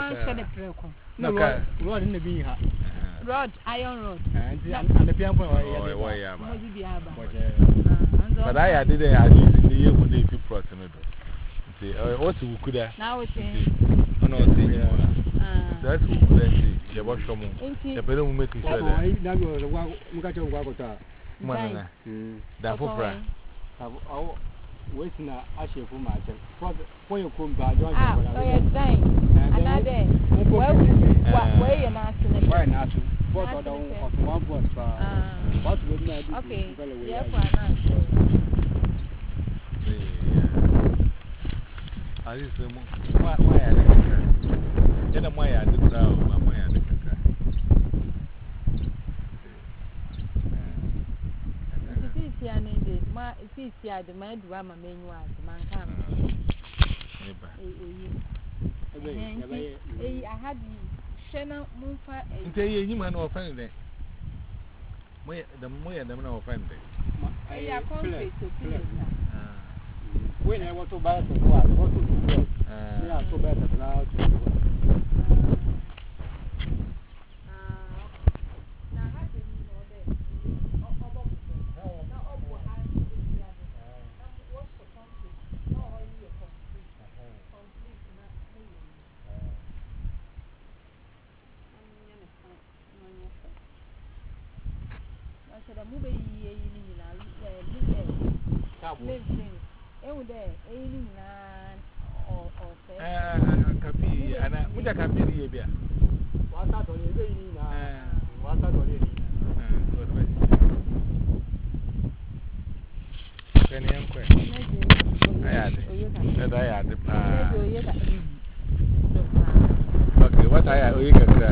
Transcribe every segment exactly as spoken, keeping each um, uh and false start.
man shed a preco. No, rod in the bee. Rod, iron rod. And the piano point. But I did it at least in the year when they feel protein. See, what's who could have now it's no, see, that's who could have see. The wash from the bedroom making sure that now you're the one who got your water. Mana, that for Fran. I'll wait now. I shall for my check. For your come back, ah, oh, yes, dying. Another well, what way and asking why not? What I don't want one for what would not okay, yeah, I used to why I didn't get a way I didn't know my way I didn't. It is here the man drama menu as man come. I had Shanna Moonfa and tell you, man, offended. The more than offended. I are concrete to finish. When I want to buy the car, what to do? They are so bad at now. Okay, what I owe you can say.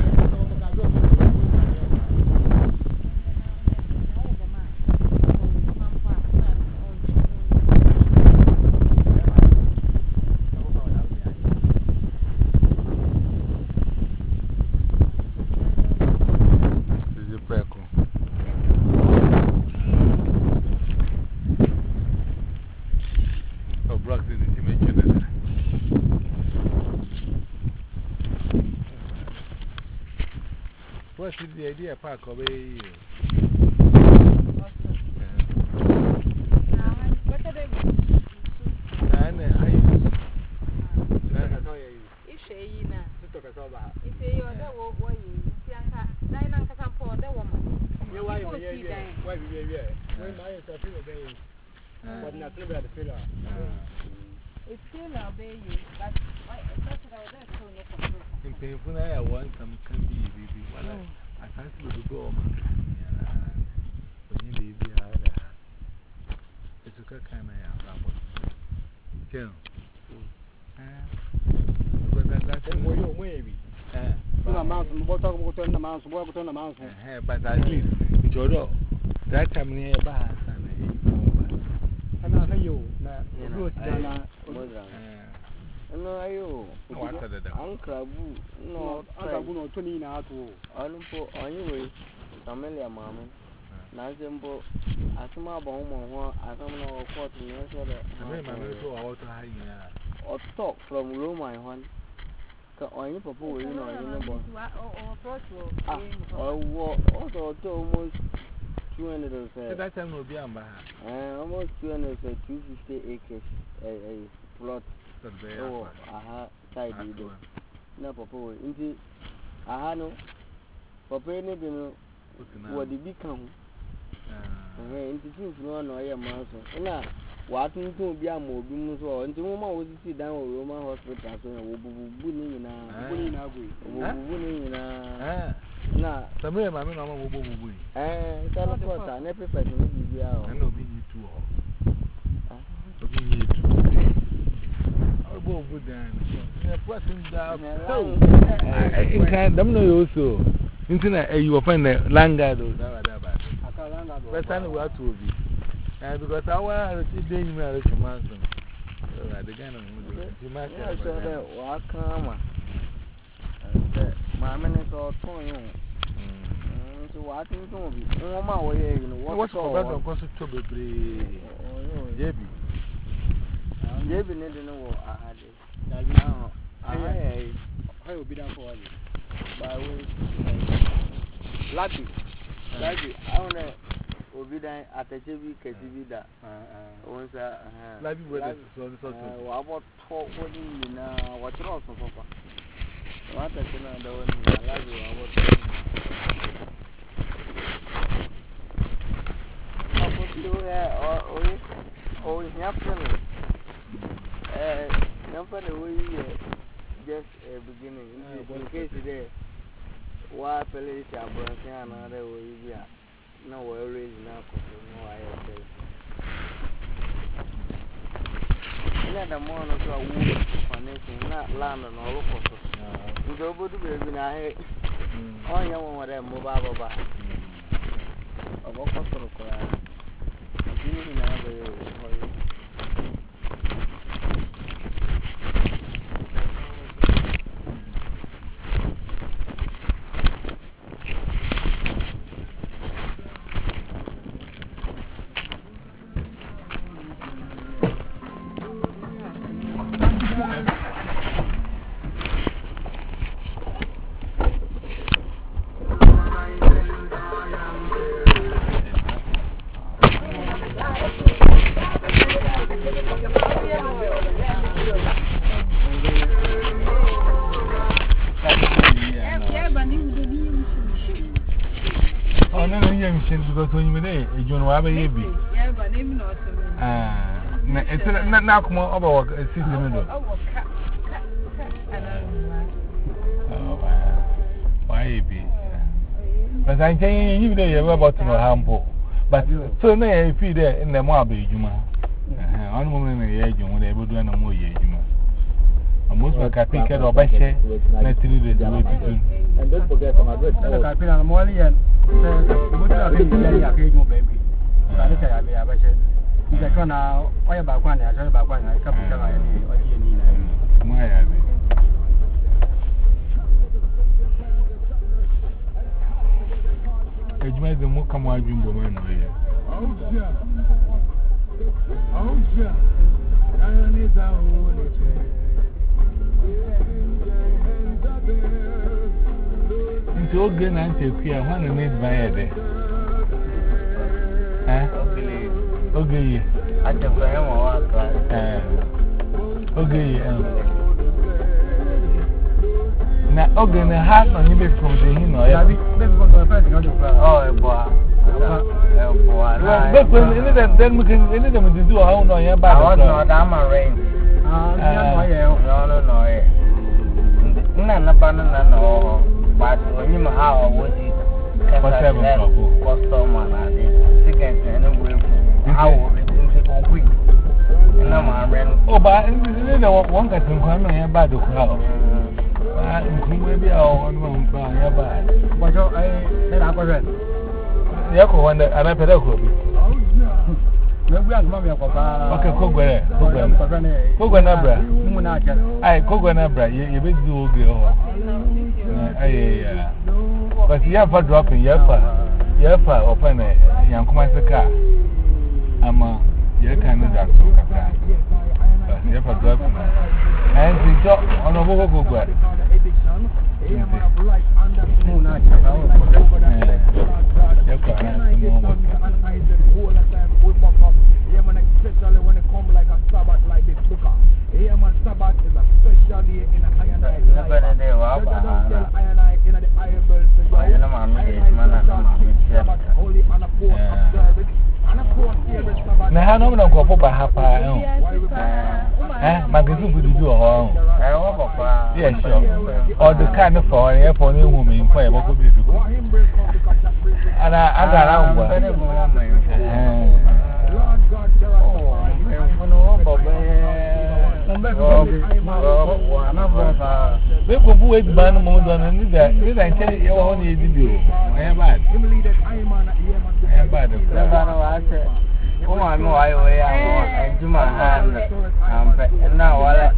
What's the idea of park of a year? It's still obey you, but in painful, I want some can be. I can't see the door. When you leave the other, it's a kind of Jim. That's a way maybe. The mountain, what talk about the mountain, walk on the mountain. But at least it's your door. That time near Bass and I'll tell you, no, I you. Uncle, no, Uncle, no, twenty now to Olympo, anyway, Camellia, Mamma. Nazimbo, Asma Bomb, I don't know what to answer. I remember to out to hide or talk from room. I want to only propose, you know, or what also almost two hundred. That time will be almost two hundred, two fifty acres a plot. Oh, aha, tidy. No, Papa, indeed. Aha, no. Papa, no, what did become? And it seems no one or a mouse. Now, what to be a more beams or until Mama was to sit down with Roman hospital, so we'll be winning in a winning in a. Now, some of my mamma will be winning. And some of us are never present with you. I know we need to all. We need to. Go good then. Pressing down. In kind, them know also. Internet, you will find the Langado. But I know what will be. And because I want to see the email of Shamanson. The gun of the master. What come? My minutes or two. So what is going to be? No more way. What's all about to be? Jebby. Jebby, no, I had it. Now, I will be done for you. By way, Lappy, Lappy, I want to be done at a T V, K T V that. Once a Lappy with us, so the sort of what talk with you now, what you're also for. What I can do, I love you. I put you there or in your family. Nobody will just a beginning. In case today, why police are broken another way. No worries now, no, I say. Let the morning to a woman for anything, not land on all of us. You go to the baby now. Oh, you want to move over. A walk of the crowd. You know, because when you may, you know, I may be. Yeah, but name not. Ah, it's not now come over a season. Oh, why be? But I think you know you're about to know Hampo. But so now if you there in the Mabe Juma, one woman in the age, when they would do no more Juma. Most of the pick or Bashe, let three days away between. And don't forget my good. I feel I'm only and what are you doing, baby? I say I be a Bashe. He's a con now. Why about one? I tell about one. I come to what you need. My Abby. It made the more come out jumbo man here. Oh, yeah. Oh, yeah. I need that one. Into Ogan and Tequila, one of these by a day. Eh? Okay, I can play him or okay. Now, Ogan, a half on you from the Hino. Oh, boy. But when then we can any them to do our own on your back. I was not a rain. Ah, no, no, no. None of banana, no. But when you how would it? Whatever customer, second and we how we no man. Oh, but you know what one can come and buy the crowd. Maybe I'll one buy a bad. But I said I was right. Yako wonder and I pedago. Maybe I'm mammy of okay, Kogwe, Kogwe Nabra. I Kogwe Nabra, you be do girl. Aye, but you have a dropping, Yafa, Yafa, open a young commander car. I'm a Yakan that so cat. Yafa dropping. And the job on a Kogwe. Especially when it comes like a Sabbath like this booker. Here man Sabbath is a special day in the iron eye. Never the day wa ba. Iron eye in the iron belt. I know man man man. Holy and a fourth observe it. And a fourth every Sabbath. Na ha no me ko fo ba ha pa eh. Eh, magazine bu du ho. Eh wo ba pa. Yeah, sure. Or the kind of for here for new woman for e bo ko bi fi ko. Ana agara ngwa. Eh. We go for it, ban more than neither. Did I tell you all you do? I am bad. I am bad. Oh, I know I way I do my hand. And now I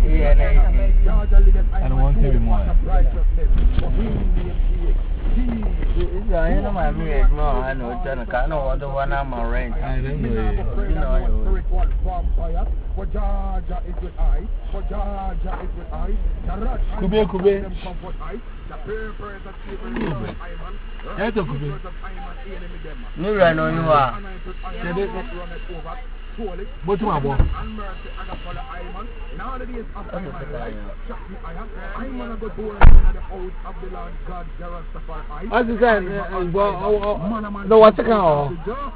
don't want to be more. It's you know my marriage more. I know. I know what the one I'm rent. I don't know. You know. For Georgia is with I. For Georgia is with I. Kube Kube. Yes, Kube. No, I know you are. What's my boy? Nowadays, after I want to go to work in the house of the Lord God, Rastafari. As you said, no, what's it called?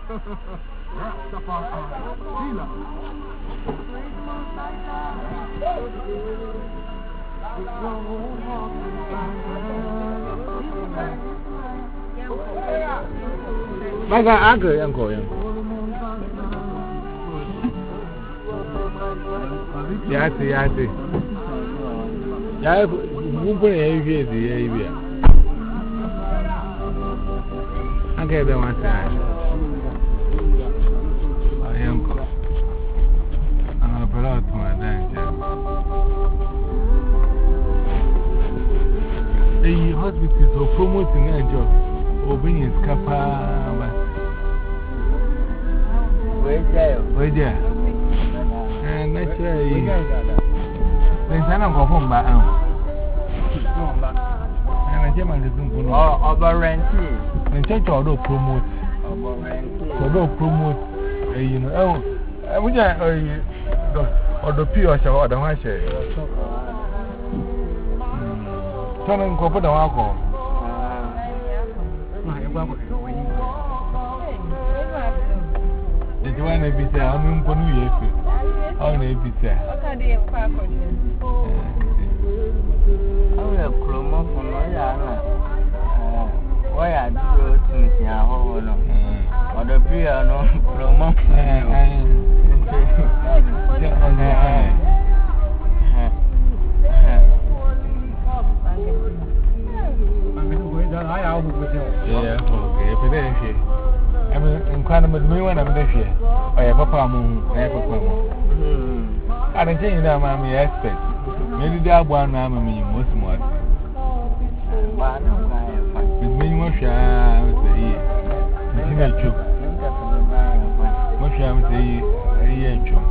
My God, uncle, uncle, uncle. Yati, yati. Ya, mumpu ni hivi hivi hivi. Anga the one side. Ayanko. Ana pela tu madanja. Eh, hospital so promoting a job. Obin is kapa but. Where there? Where there? And naturally. Then I go home back now. And I came and listen to no. Oh, over renting. And church or promote. Over renting. Or promote. You know, oh, I would just or the P or so the one share. Turning go put the alcohol. Did you want to be there? I'm in Ponu. Oh, maybe there. I will come up from my yard. Why I do to see a hole or the piano from up. Yeah, okay. I mean, in Canada, me when I'm there. I have a palm, I have a palm. I don't think you know, Mammy, expect. Maybe that one, I'm a mean, most more. With me, Mosha, I would say, it's in a joke. Mosha, I would say, a year joke.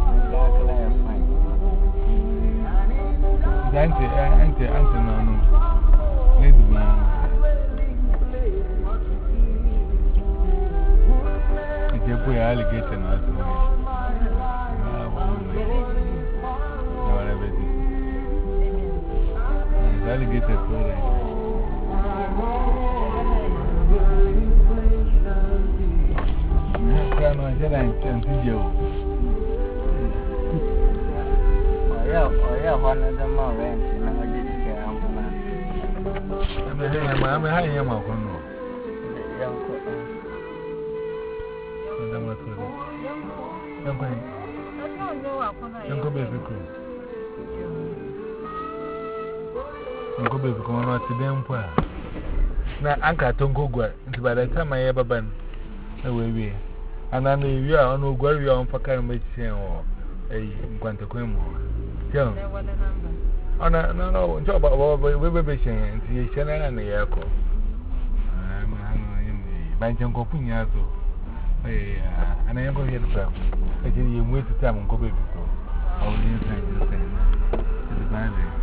Auntie, auntie, auntie, no, no. Lady man. If you put alligator, no, it's no. Alligator toilet. I said I'm trying to Oh, yeah, one of them are rent. And I did care of man. I'm a high yam of one. Don't go baby crew. Go baby, come on to them. Now, Uncle Tongo, by the time I ever been away. And I know you are on Guardia on Pacar Machine or a Quantaquemo. Joe, oh, no, no, no, job about baby and see Shannon and the Echo. I'm Bantam Copunazo. And I am going to get them. I tell you, wait to time and go baby. Oh, inside the same. It's a bad day.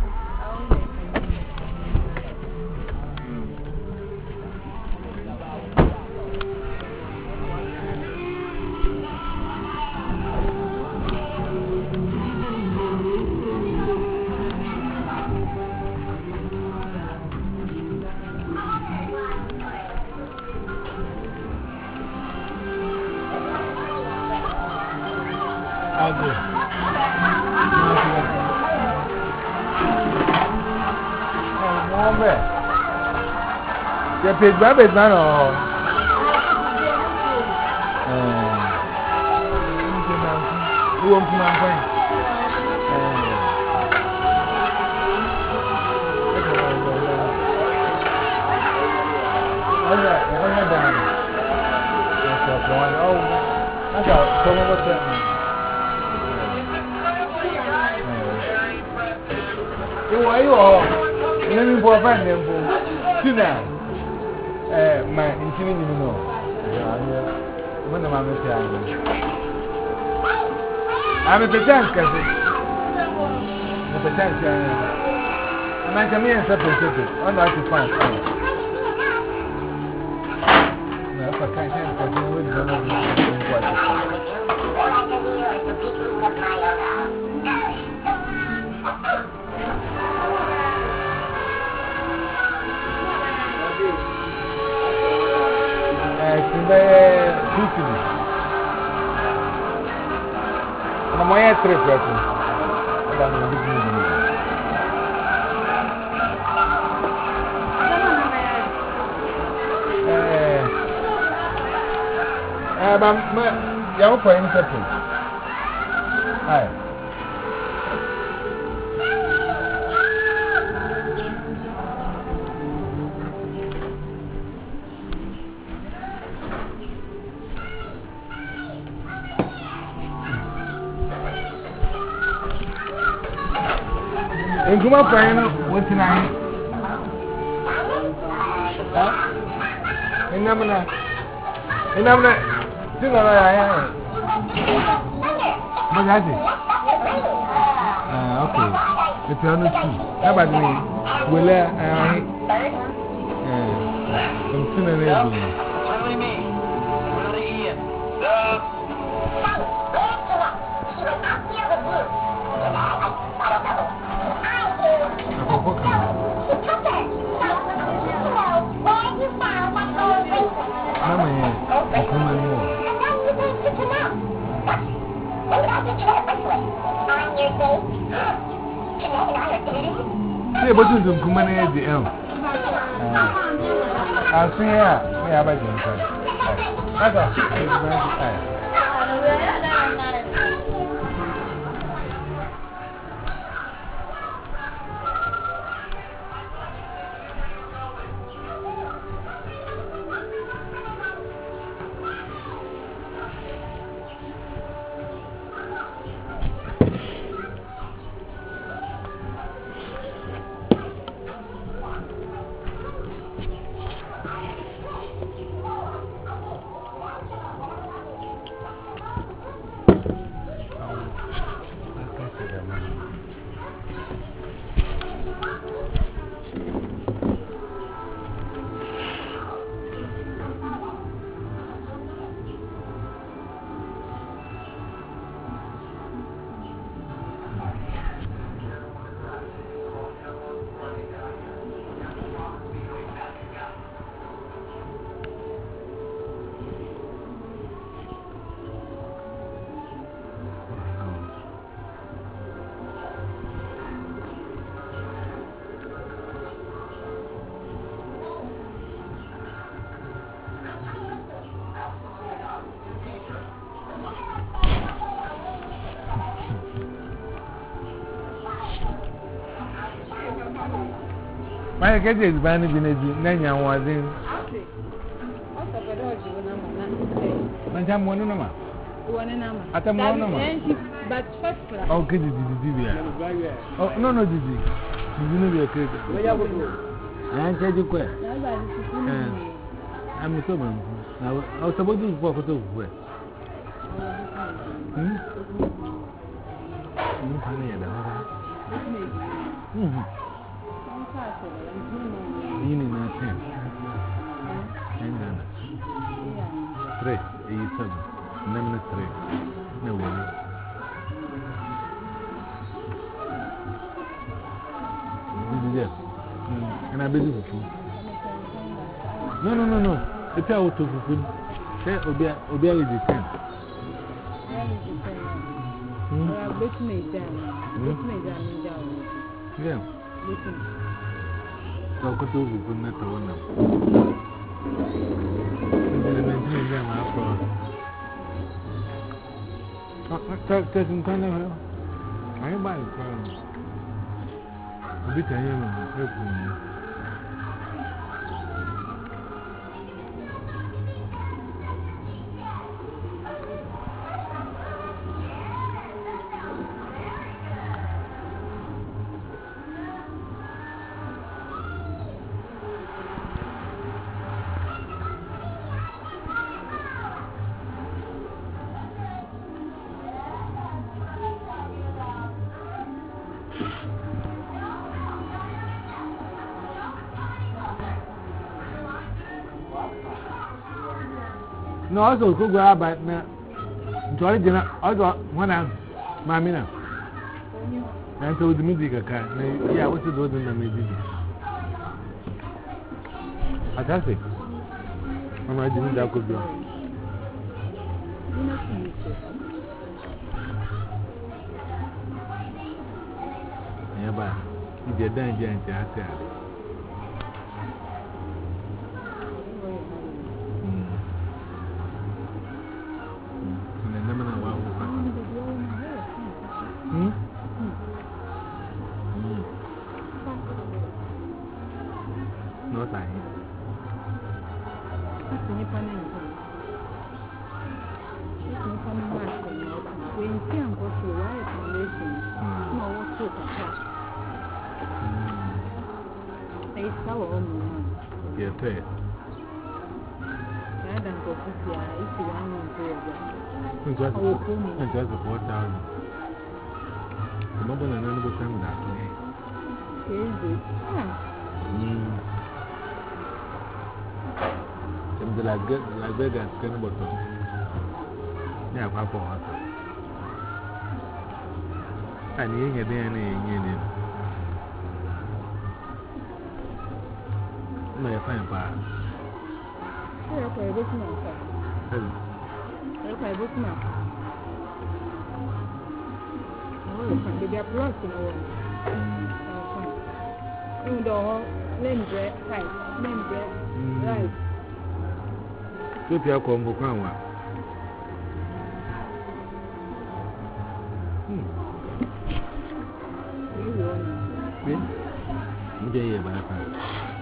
The pig rabbit man or who wants my friend? Oh, that's a come over there. Who are you all? Let me go find them for tonight. Eh, my intimate, you know. When I'm a I'm a pretend, cousin. The pretend, and I come here and separate it. I'm not to find. No, if I can't have something, I wouldn't know what to It's in the two I'm going to trip right now. I'm going to do it. I'm going to separate. Hi. And come up, Brian. What's tonight? In Namana. In Namana. Still alive. But that's it. Ah, okay. It's on the two. How about me? Will I? I'm still an alien. Hey, but you don't come in at the end. I'll see here. We have a drink. My get is banning in a Nanya was in. But I'm one number. At a moment. But first, oh, get it, oh, no, no, did you? You know, you're crazy. I said you quit. I'm so bad. I was supposed to walk to where. Hmm? Hmm. You need nothing. Hang on. Three, eighty-seven. Number three. No way. This is it. And I believe it. No, no, no, no. It's out of food. Say, Obia, Obia is the same. Yeah. So, go to the net one now. I'm taking kind of her. I buy it. A bit of him. No, also go grab but na. To original also one am mami na. Na to the music aka. Na yeah, what to do na music. Atase. Mama di ni da ko bi. Yeah, ba. Ide dan je ante ase ale. Just four thousand. The mobile and another time that way. Some the like good like Vegas can bottom. Yeah, Papa. And you ain't there any union. No, you're fine, Pa. Okay, what's my Okay, what's my They are plus in the world. In the whole name bread, right? Name bread, right? If you are combo, come on. Hmm. You do it, my friend.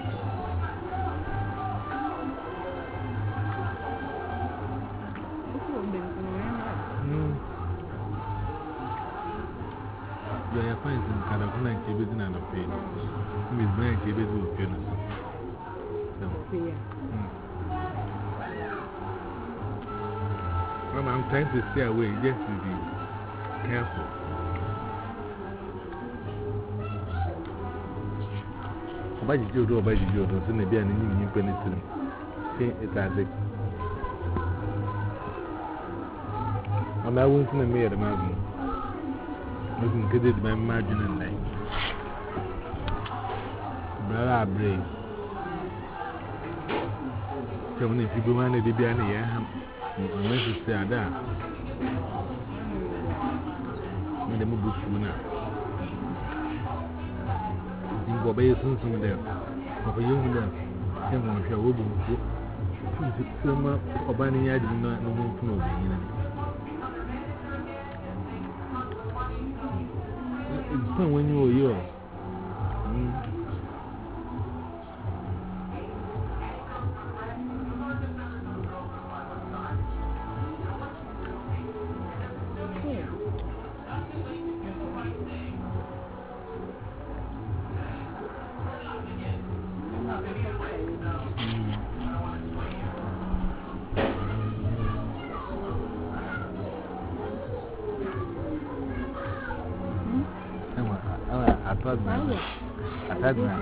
I find some kind of night business and a pain. Miss Bank, you will finish. I'm trying to stay away just to be careful. By the Jodo, by the Jodo, so maybe an new penicillin. It's as if I'm not going to make a man. Looking good at my margin and light. Brother, brave. So many people wanted to be an ear. Unless you say that. When the move to now. In Bobby soon soon there. Of a young man. Came on your wood. Summer or banning I did not know from over. It's fun when you were yours. I had my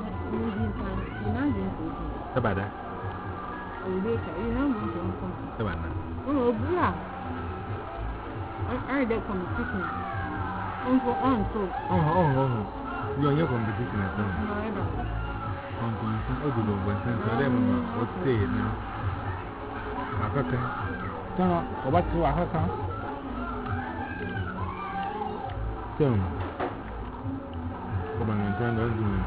Sabada. Sabana. Oh, yeah. I did competition. Uncle Uncle. Oh, oh, oh. You are your competition at home. Uncle, oh, the Lord, and so them would say now. Africa. Don't know what to Africa. So, come on and turn on to me.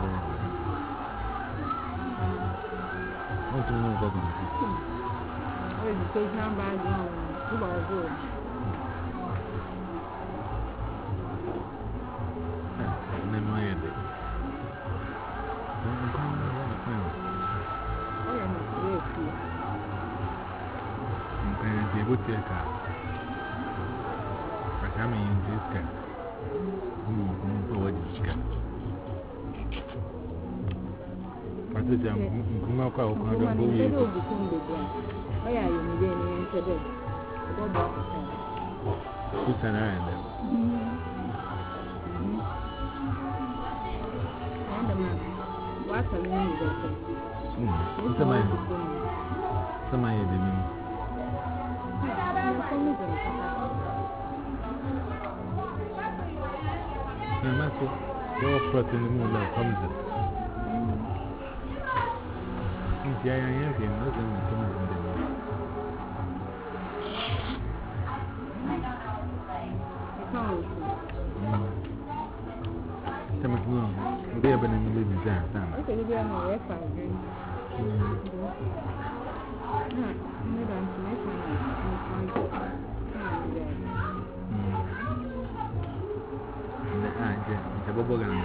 I want to know what it is. Oh, it's so down by the two hours. Never mind. And they would take her. But I'm in this car. Who forward this car? I said, I'm not going to go with you. I am in the today. It's an island. What's a name? Somebody didn't. No, not so. You're put in the moon that comes up. Yeah, I am here. Nothing comes in the moon. Come on, we have been in the baby dance. I said, you're going to work for a drink. It's a bubble gun.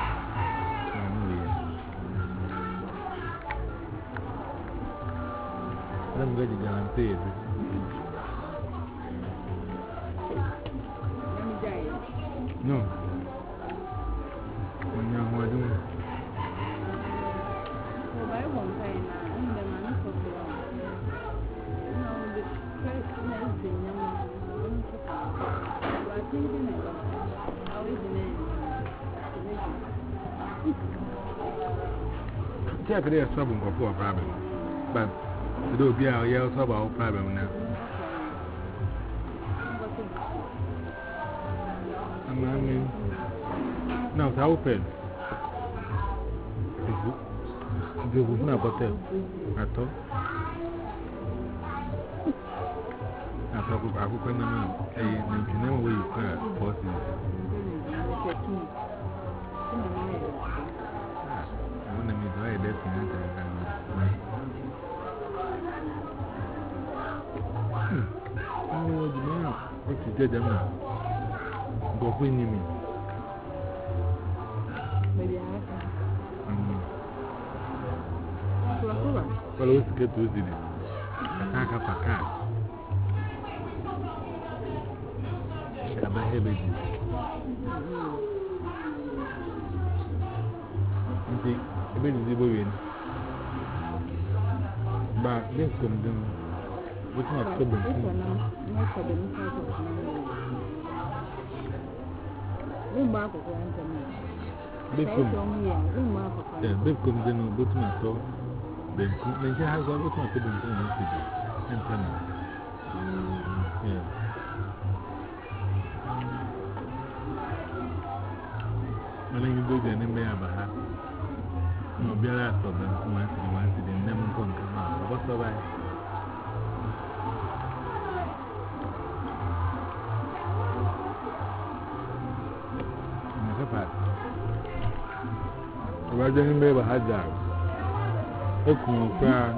I'm going to guarantee it. No. When you're more doing it. Well, I won't say now. I'm the man for the long. No, the first night in your mom. But thinking about how is the name? Check it out, trouble for a problem. But to do be our yells about problem now. I mean, no, it's open. There was no hotel at all. I thought I could come out. I didn't know where you could post it. I want to meet the way that's in it. Oh, the man, what you did them now? Go win you. Maybe I have. Well, let's get to it. Attack up a car. I'm a heavy. You see, a bit is the boy. But this comes down. What's not problem? Not for the inside of the mark of the big comes in, but my soul. Then, she has all the time to do and tell me. Yeah. When you go there, and may have a hat. No, be a lot of them who went to the one to the never come out. What's the right? I didn't ever had that. A cool crown.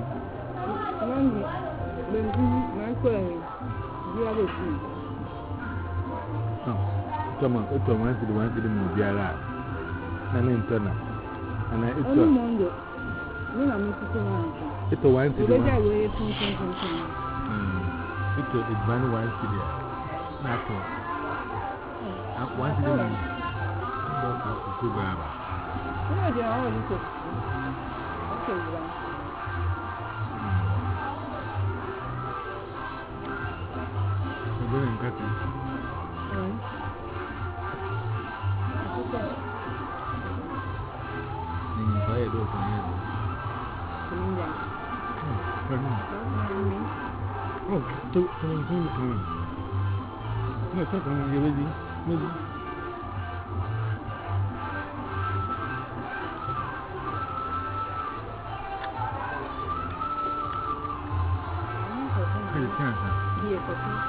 My query, the other two. Come on, it's a one to the one to the movie. And internal. And I it's a mondo. No, I'm not it's a one to the one. It's a it's one one to the not one to the one. That's too bad. Yeah, they are all little. Okay, right. I'm going to cut it. Right. Okay. I'm going to do it for you. Oh, so, so I'm going to come in. No, it's not coming. You're ready? Ready? Yes,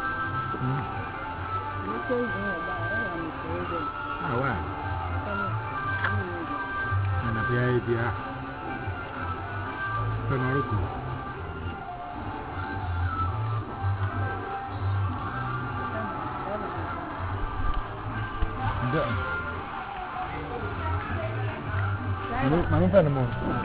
and a idea. My friend, I'm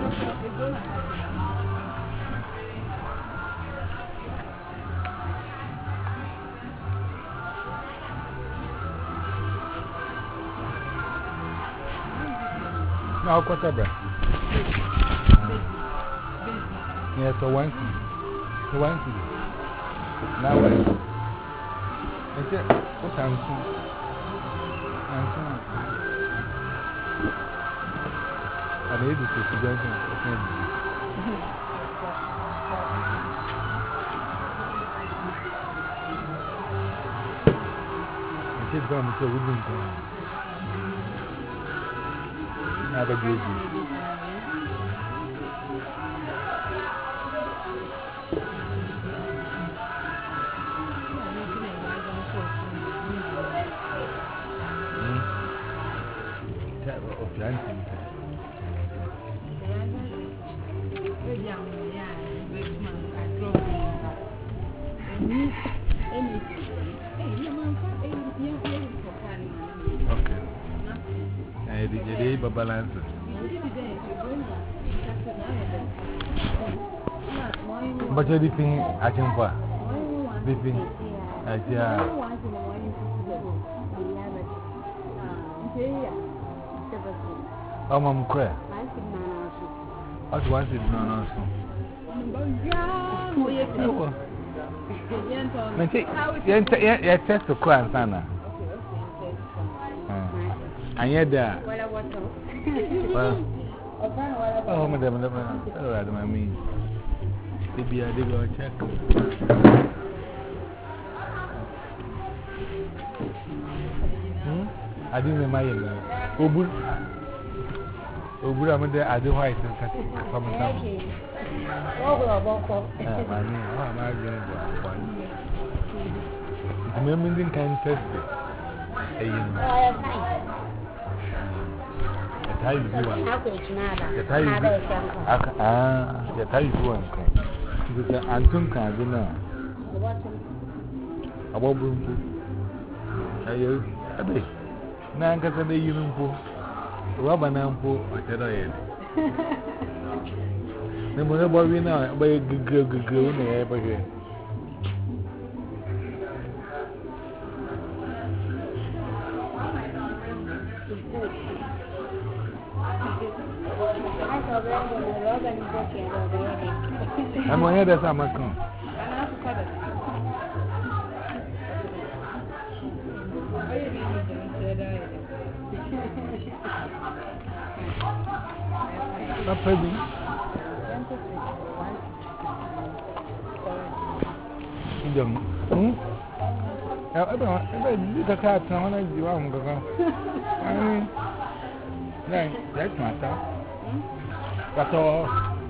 no, what's up, bro? Yes, so one thing. So one thing. Now, what? Is it? What's I'm saying? I'm saying. I need to see Johnson. I said, I'm so wouldn't go. Have a good day. Okay. I did a balance. But you're dipping at him for dipping at ya. Oh, Mom, cry. What was it? No, no, so. Yeah, test the cry, Sana. And yet, there. Oh, Madam, I mean, maybe I did go check. I didn't remember. Obu Obu, I'm there. I do white and cut from the top. Oh, my name. Oh, my God. I'm remembering kind test it. How you do one? How you do? Ah, the how you do one? Because Anton can do now. About Brumpo. I use a bit. Now I'm going to be using for Robber Nampo or Teddy. The money boy, we know by a good girl, good girl in the air here. I'm going to hear that I'm a con. Not pretty. Hmm? I don't know. The cat, I want to do. I'm going to. I mean, that's my stuff. That's all.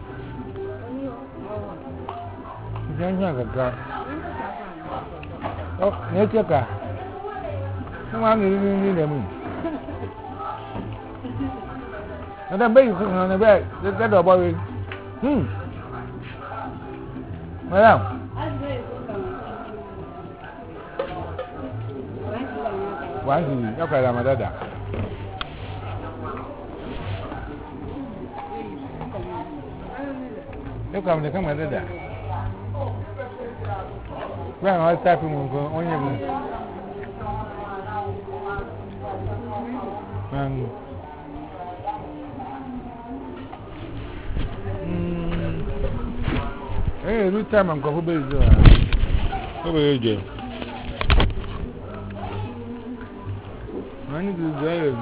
Don't you have a car? Oh, nature car. Come on, you need a moon. And then baby cooking on the bed. That's a boy. Hmm. Madam. Why is he? Okay, I'm a dada. Look, I'm the come at that. Well, I was tapping on your moon. Hey, every time I'm going to be over here. I need to drive.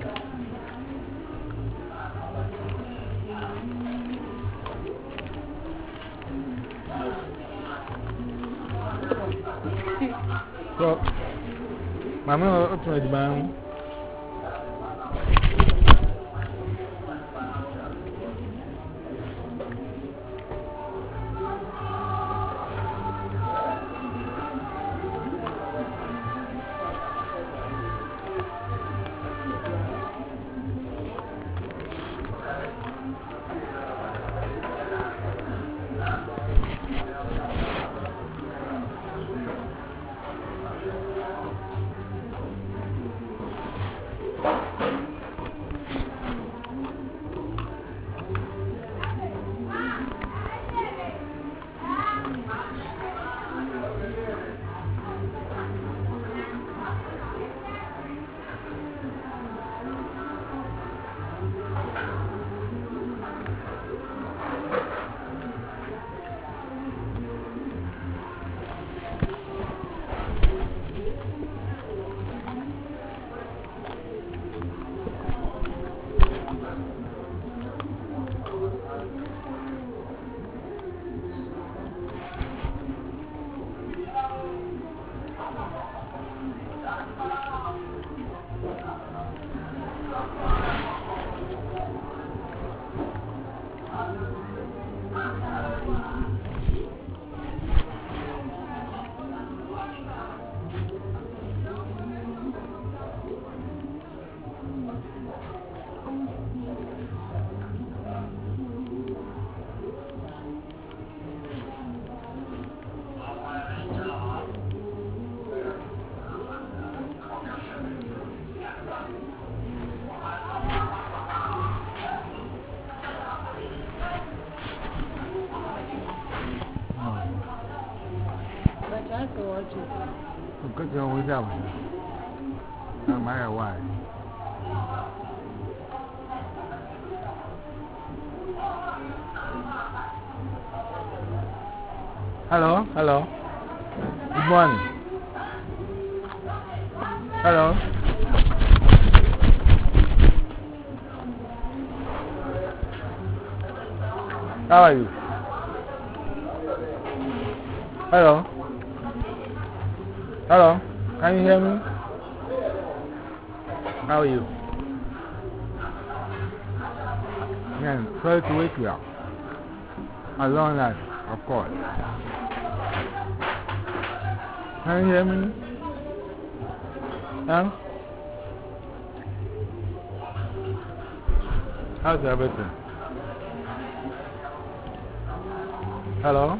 So, Mama, what's my demand? That's a watch. Because you're always out. No matter why. Hello, hello. Good morning. Hello. How are you? Hello. Hello. Can you hear me? How are you? Man, sorry to wake you up. A long night, of course. Can you hear me? Huh? How's everything? Hello?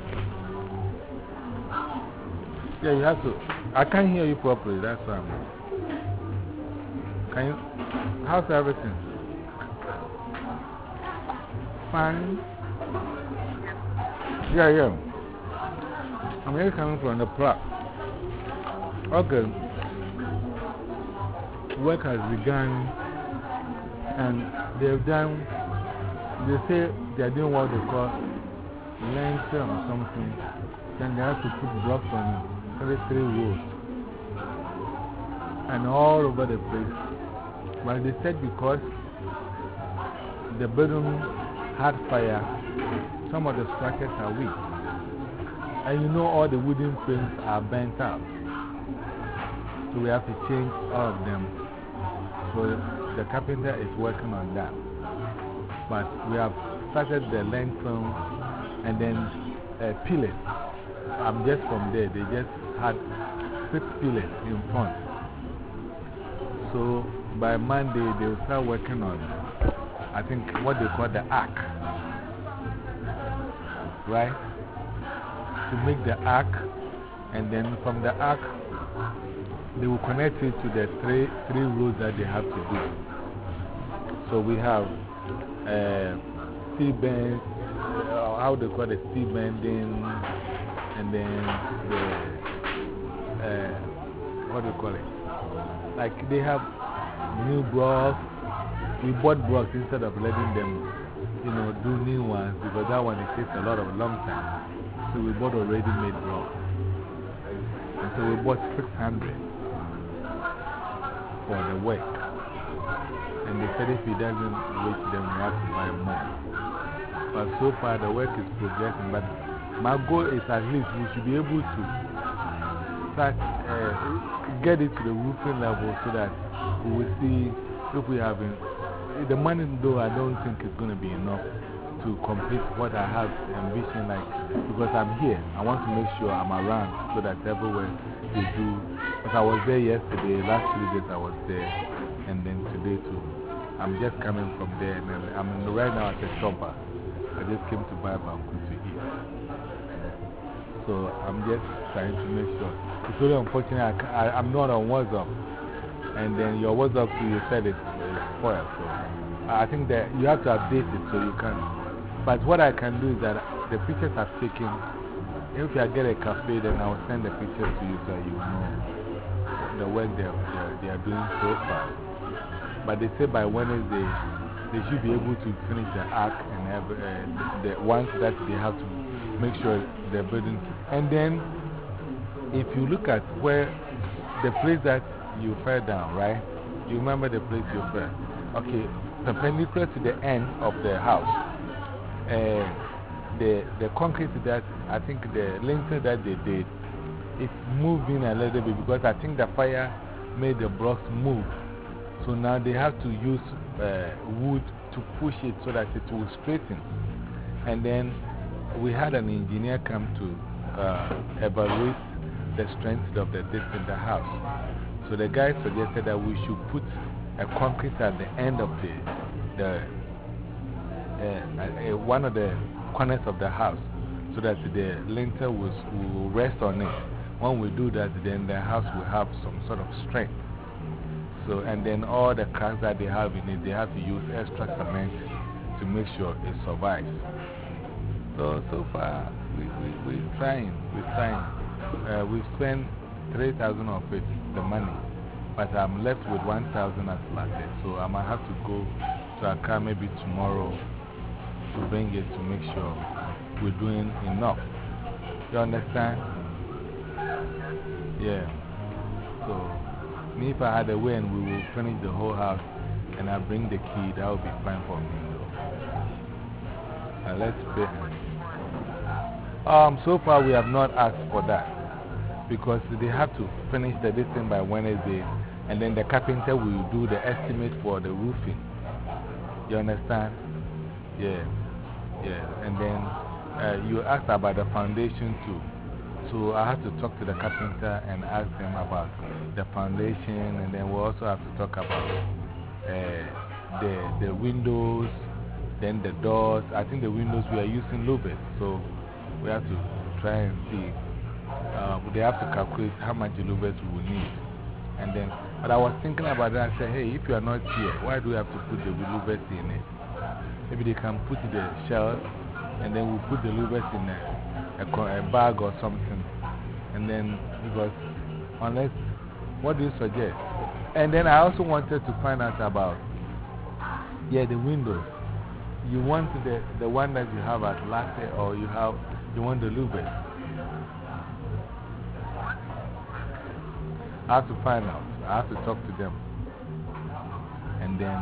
Yeah, you have to. I can't hear you properly, that's why I'm. Can you? How's everything? Fine? Yeah, yeah. I'm here coming from the plot. Okay. Work has begun, and they've done, they say they're doing what they call length or something. Then they have to put blocks on it, every three rows, and all over the place. But they said because the bedroom had fire, some of the structures are weak. And you know all the wooden frames are bent out. So we have to change all of them. So the carpenter is working on that. But we have started the length film and then uh, pillars. I'm just from there. They just had six pillars in front. So by Monday they will start working on, I think, what they call the arc. Right? To make the arc, and then from the arc they will connect it to the three, three roads that they have to do. So we have uh, steel bend, uh, how they call it, steel bending, and then the, uh, what do you call it? Like they have new blocks. We bought blocks instead of letting them, you know, do new ones, because that one it takes a lot of long time. So we bought already made blocks. And so we bought six hundred for the work. And they said if he doesn't reach them, we have to buy more. But so far the work is progressing. But my goal is at least we should be able to start, uh, get it to the roofing level so that we will see if we have been. The money, though, I don't think it's going to be enough to complete what I have ambition, like, because I'm here. I want to make sure I'm around so that everywhere they do. Because I was there yesterday, last three days I was there, and then today too. I'm just coming from there, and I'm right now at the shopper. I just came to buy my food to eat. So I'm just trying to make sure. It's really unfortunate, I, I, I'm not on WhatsApp. And then your WhatsApp too, you said it's spoiled. So I think that you have to update it so you can. But what I can do is that the pictures I've taken, if I get a cafe, then I'll send the pictures to you so you know the work they're, they're, they are doing so far. But they say by Wednesday, they should be able to finish the arc and have uh, the, the ones that they have to make sure they're building. And then, if you look at where the place that you fell down, right? You remember the place you fell? Okay, perpendicular to the end of the house. Uh, the, the concrete that, I think the lintel that they did, it's moving a little bit because I think the fire made the blocks move. So now they have to use uh, wood to push it so that it will straighten. And then we had an engineer come to uh, evaluate the strength of the disc in the house. So the guy suggested that we should put a concrete at the end of the, the uh, uh, one of the corners of the house so that the lintel will, will rest on it. When we do that, then the house will have some sort of strength. So, and then all the cracks that they have in it, they have to use extra cement to make sure it survives. So, so far, we, we, we're trying, we're trying. uh, we spent three thousand of it, the money. But I'm left with one thousand as latte. So I might have to go to Accra maybe tomorrow to bring it to make sure we're doing enough. You understand? Yeah. So, me if I had a way and we will finish the whole house and I bring the key, that would be fine for me. Now let's pray. Um, so far we have not asked for that because they have to finish the this thing by Wednesday and then the carpenter will do the estimate for the roofing. You understand? Yeah. Yeah. And then uh, you asked about the foundation too. So I have to talk to the carpenter and ask him about the foundation, and then we also have to talk about uh, the, the windows, then the doors. I think the windows we are using louvers, so we have to try and see. Uh, they have to calculate how much louvers we will need. And then, but I was thinking about that. I said, hey, if you are not here, why do we have to put the louvers in it? Maybe they can put the shell, and then we'll put the louvers in a, a, a bag or something. And then, because unless, what do you suggest? And then I also wanted to find out about, yeah, the windows. You want the, the one that you have at latte, or you have, you want the louvers? I have to find out. I have to talk to them. And then,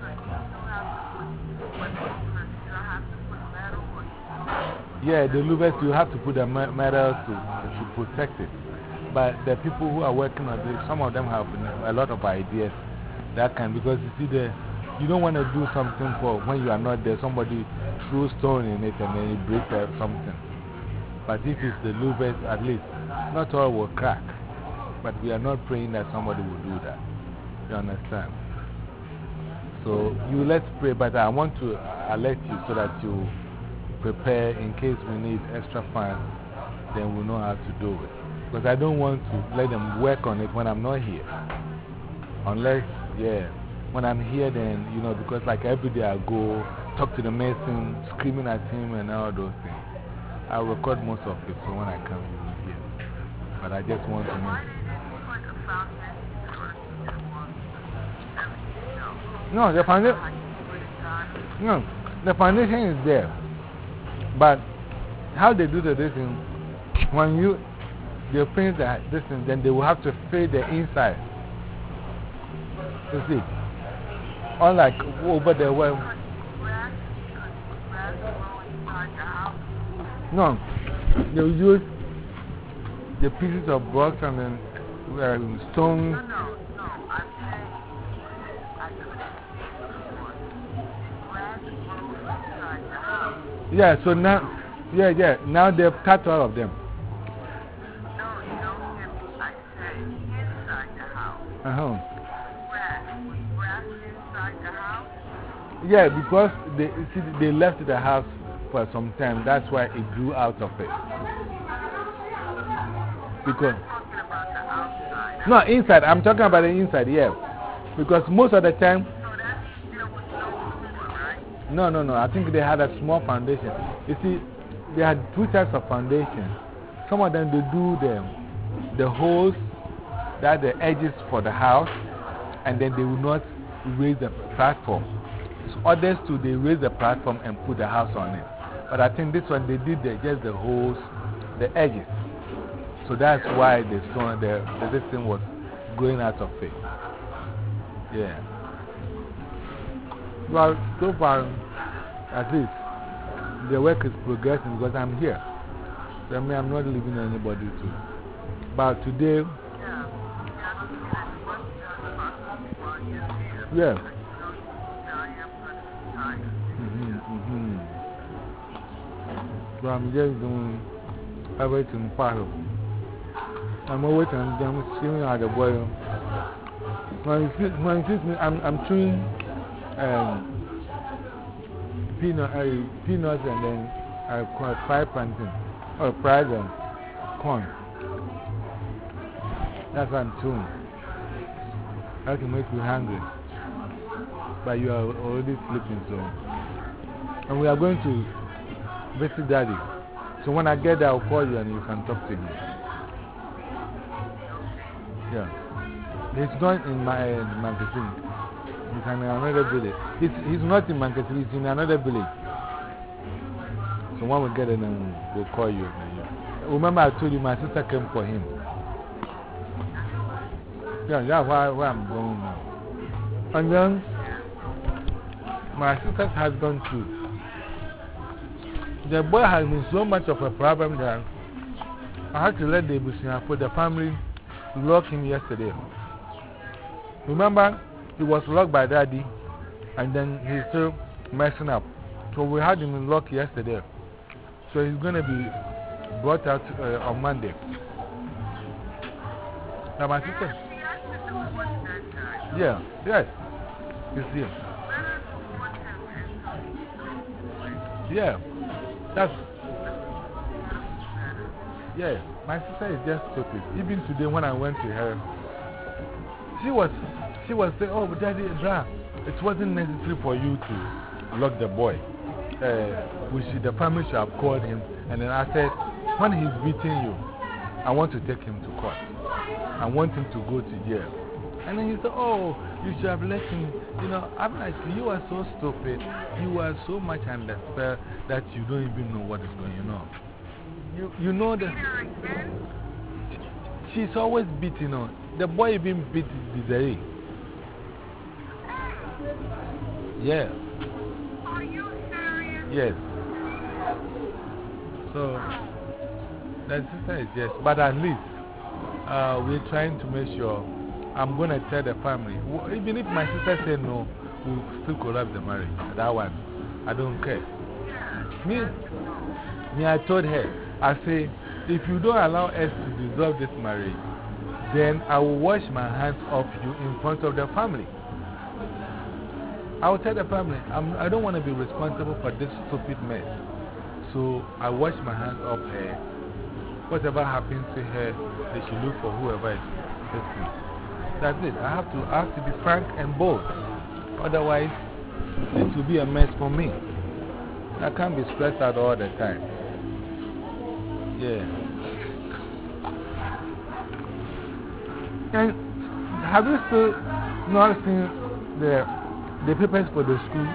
yeah, the louvers, you have to put the metal to, to protect it. But the people who are working on this, some of them have a lot of ideas that can, because you see, the, you don't want to do something for when you are not there. Somebody threw stone in it and then it breaks uh, something. But if it's the louvers, at least, not all will crack. But we are not praying that somebody will do that. You understand? So you let's pray, but I want to alert you so that you prepare in case we need extra funds, then we know how to do it. Because I don't want to let them work on it when I'm not here. Unless, yeah, when I'm here, then, you know, because like every day I go talk to the mason, screaming at him and all those things. I'll record most of it, so when I come, you will hear. But I just want to know. No, the foundation, no, the foundation is there. But how they do the this thing, when you, they finish the, this thing, then they will have to fill the inside. You see? Unlike over there where, no, they will use the pieces of blocks and then uh, stones. Yeah, so now, yeah, yeah, now they've cut all of them. No, you don't get me. I say inside the house. Uh huh. Grass. Was grass inside the house? Yeah, because they, see, they left the house for some time. That's why it grew out of it. Because. I'm talking about the outside. No, inside. I'm talking about the inside, yeah. Because most of the time. So that means there was no louver, right? No, no, no. I think they had a small foundation. You see, they had two types of foundation. Some of them, they do the, the holes, that the edges for the house, and then they will not raise the platform. So others too, they raise the platform and put the house on it. But I think this one, they did the, just the holes, the edges. So that's why the stone, the, the this thing was going out of it. Yeah. Well, so far, at least, the work is progressing because I'm here. So I mean, I'm not leaving anybody too. But today, yeah. Mm-hmm, mm-hmm. So I'm just doing everything part of it. I'm always I'm seeing how the boy. When you see, when you see me, I'm, I'm chewing um, peanut, uh, peanuts and then uh, fried plantain, or fried um, corn. That's what I'm chewing. That can make you hungry. But you are already sleeping, so. And we are going to visit Daddy. So when I get there, I'll call you and you can talk to him. Yeah. He's not in my uh, magazine. He's in another village. He's, he's not in Manchester, he's in another village. So when we get in, um, we'll call you. Remember, I told you my sister came for him. Yeah, that's why, why I'm going now. And then, my sister's husband, too. The boy has been so much of a problem that I had to let the Bushina for the family lock him yesterday. Remember, he was locked by daddy, and then he's still messing up. So we had him locked yesterday. So he's going to be brought out uh, on Monday. Now, my sister. Yeah, yes. It's here. Yeah. That's. Yeah. My sister is just stupid. Even today, when I went to her, she was, she was saying, "Oh, Daddy, brah, it wasn't necessary for you to lock the boy. Uh, we should, the family should have called him." And then I said, "When he's beating you, I want to take him to court. I want him to go to jail." And then he said, "Oh, you should have let him." You know, I'm like, you are so stupid. You are so much under spell that you don't even know what is going on. You, you know that she's always beating on. The boy even beat Desiree. Yeah. Are you serious? Yes. So, the sister is just, but at least uh, we're trying to make sure. I'm going to tell the family. Even if my sister said no, we'll still collapse the marriage. That one, I don't care. Me, me, I told her, I say, if you don't allow us to dissolve this marriage, then I will wash my hands off you in front of the family. I will tell the family, I'm, I don't want to be responsible for this stupid mess. So I wash my hands off her. Whatever happens to her, they should look for whoever is listening. That's it. I have to, I have to be frank and bold. Otherwise, it will be a mess for me. I can't be stressed out all the time. Yeah. And have you still not seen the, the papers for the school?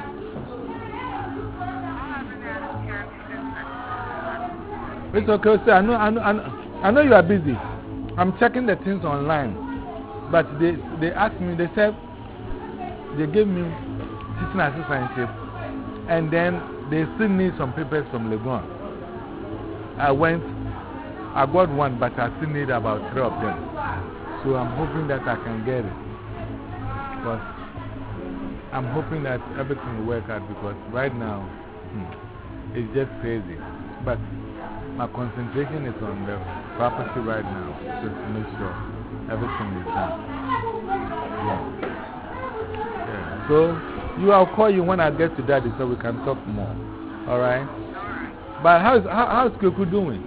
It's okay, sir. I know, I know, I know, I know you are busy. I'm checking the things online. But they, they asked me, they said, they gave me teaching assistantship, and then they still need some papers from Legon. I went, I got one, but I still need about three of them. So I'm hoping that I can get it. But I'm hoping that everything will work out because right now, hmm, it's just crazy. But my concentration is on the property right now, just to make sure everything is done. Yeah. Yeah. So, you, I'll call you when I get to daddy so we can talk more. Alright? But how's, how, how's Kyoku doing?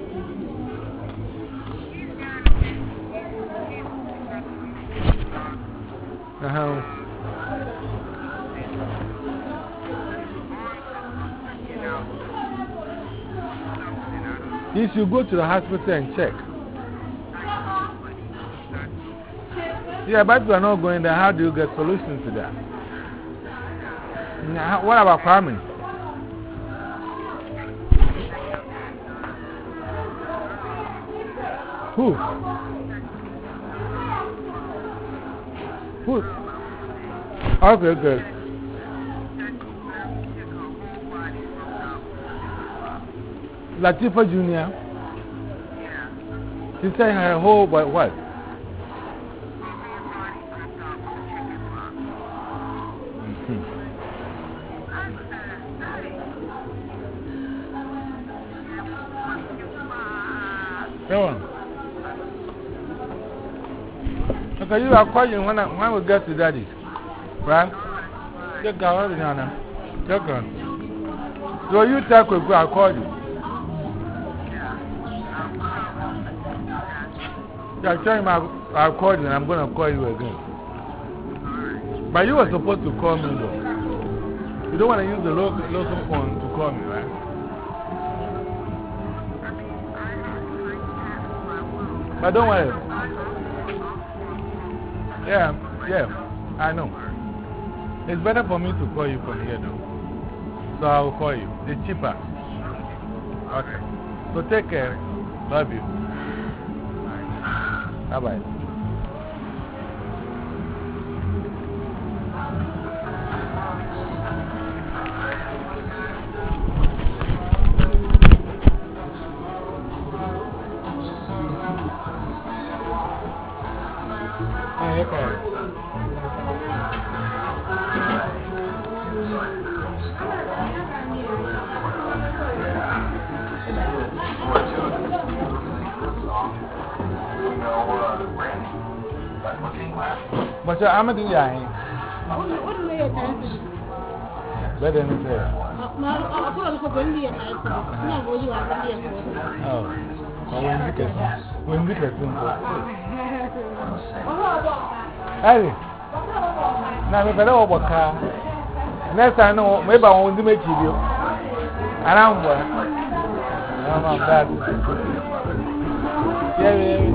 Uh huh. You should go to the hospital and check. Yeah, but we are not going there. How do you get solutions to that? Now, what about farming? Who? Who? Okay, good. Latifa Junior She said her whole, but what? Go on. Okay, you are calling when, I, when we get to daddy. Right? Just go over there. Just go. So you talk with me, I'll call you. Yeah, tell him I'll, I'll call you and I'm going to call you again. But you were supposed to call me though. You don't want to use the local, local phone to call me, right? But don't worry. Yeah, yeah, I know. It's better for me to call you from here, though. So I'll call you. It's cheaper. Okay. So take care. Love you. Bye bye. But I'm a dear. What do you say? Better than say. Oh, when you get when you get simple. Hey, now we better over car. Next I know, maybe I won't make you. And I'm going. I'm bad. Yeah, yeah.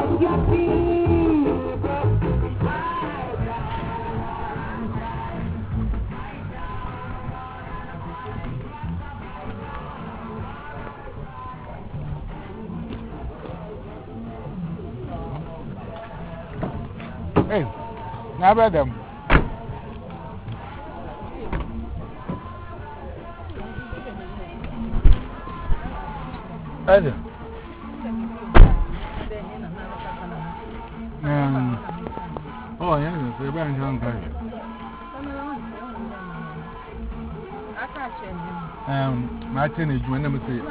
Hey, now about them. Hey, um, oh, yeah, it's a very young guy. Um, Martin is when I'm saying,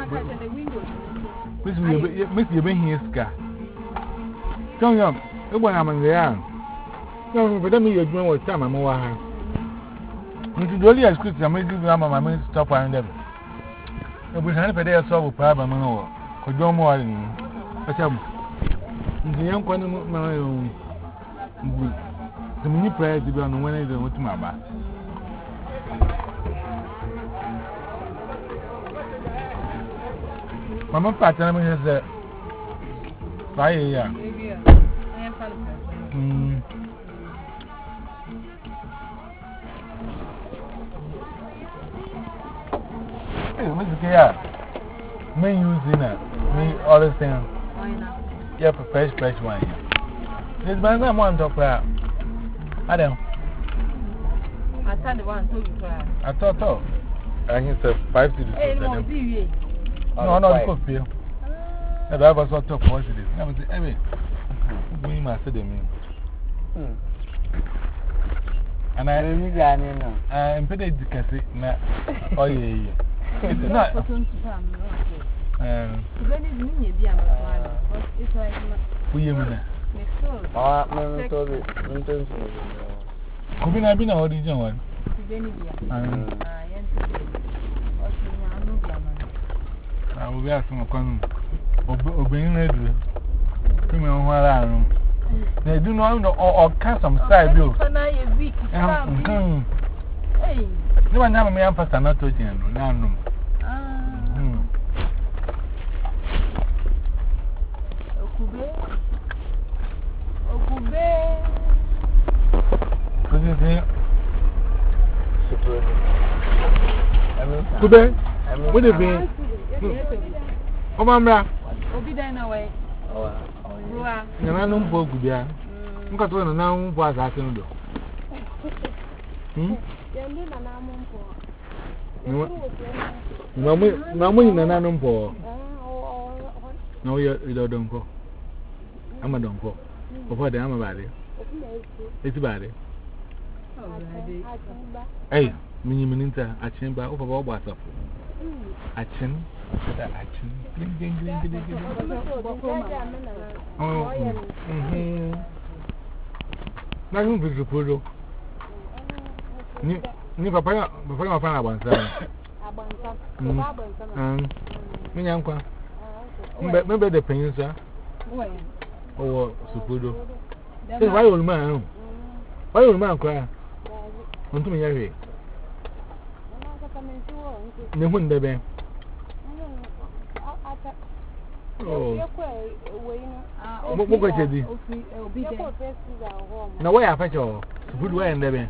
Miss you been here, Ska. Don't you? When I'm in the arm. No, but let me your dream was time. I'm over here. You do only as quick as I make you grandma, my men stop on them. If we had a day or so, problem, I know. Could go more than you. But I'm the young one, my own. The mini prayer to be on the one I don't to my back. Mamma Pattern has a fire. Hmm. Hey, Mister Kia, me using it, me all the time. Yeah, for fresh, fresh wine. This man, I want to cry. I don't. I thought the one to cry. I thought, oh, I think it's five to the no, no, it's coffee. The driver saw top what it is. I was saying, we must say the mean. And I am pretty decent. Oh, yeah. It's not. Um, we are. Ah, no, so the Could be been a original one. I will be asking a con or being ready. Come on, while I am. They do not know or cast some side bills. No one never may have passed another gem. Now, Kube, what have been? Oh, Mamma, and I don't poke there. Look at one now was I can do. Hm? No, no, in an animal. No, you don't go. I'm a don't go. Before the am about it. It's about it. Hey, mini minita, a chamber of a what's up. A chin, a chin. Oh, hm. Now you will be put. Ni papa, before I find out one side. Um, me uncle. Maybe the pennies, sir. Oh, Supudo. Say, why old man? Why old man cry? Want to me, Harry? No one, the Oh. Ah, Mo ko chedi. Obi de. Na where ya facho? Good way and there.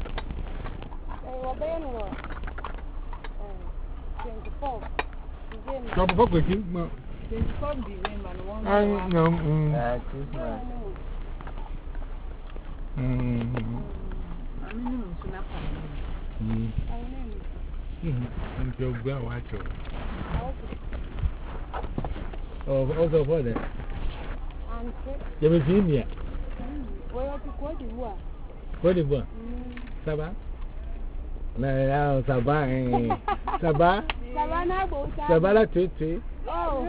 So before quick, no. twenty-fourth December no one. I no. Ah, Christmas. Mm. I mean no so na pa. Mm. Mhm. Until go watch it. Oh, also for that. You have seen yet? Well, what do you want? What is what? Saba? No, no, Saba. Saba? Savannah boat. Sabala tete. Oh.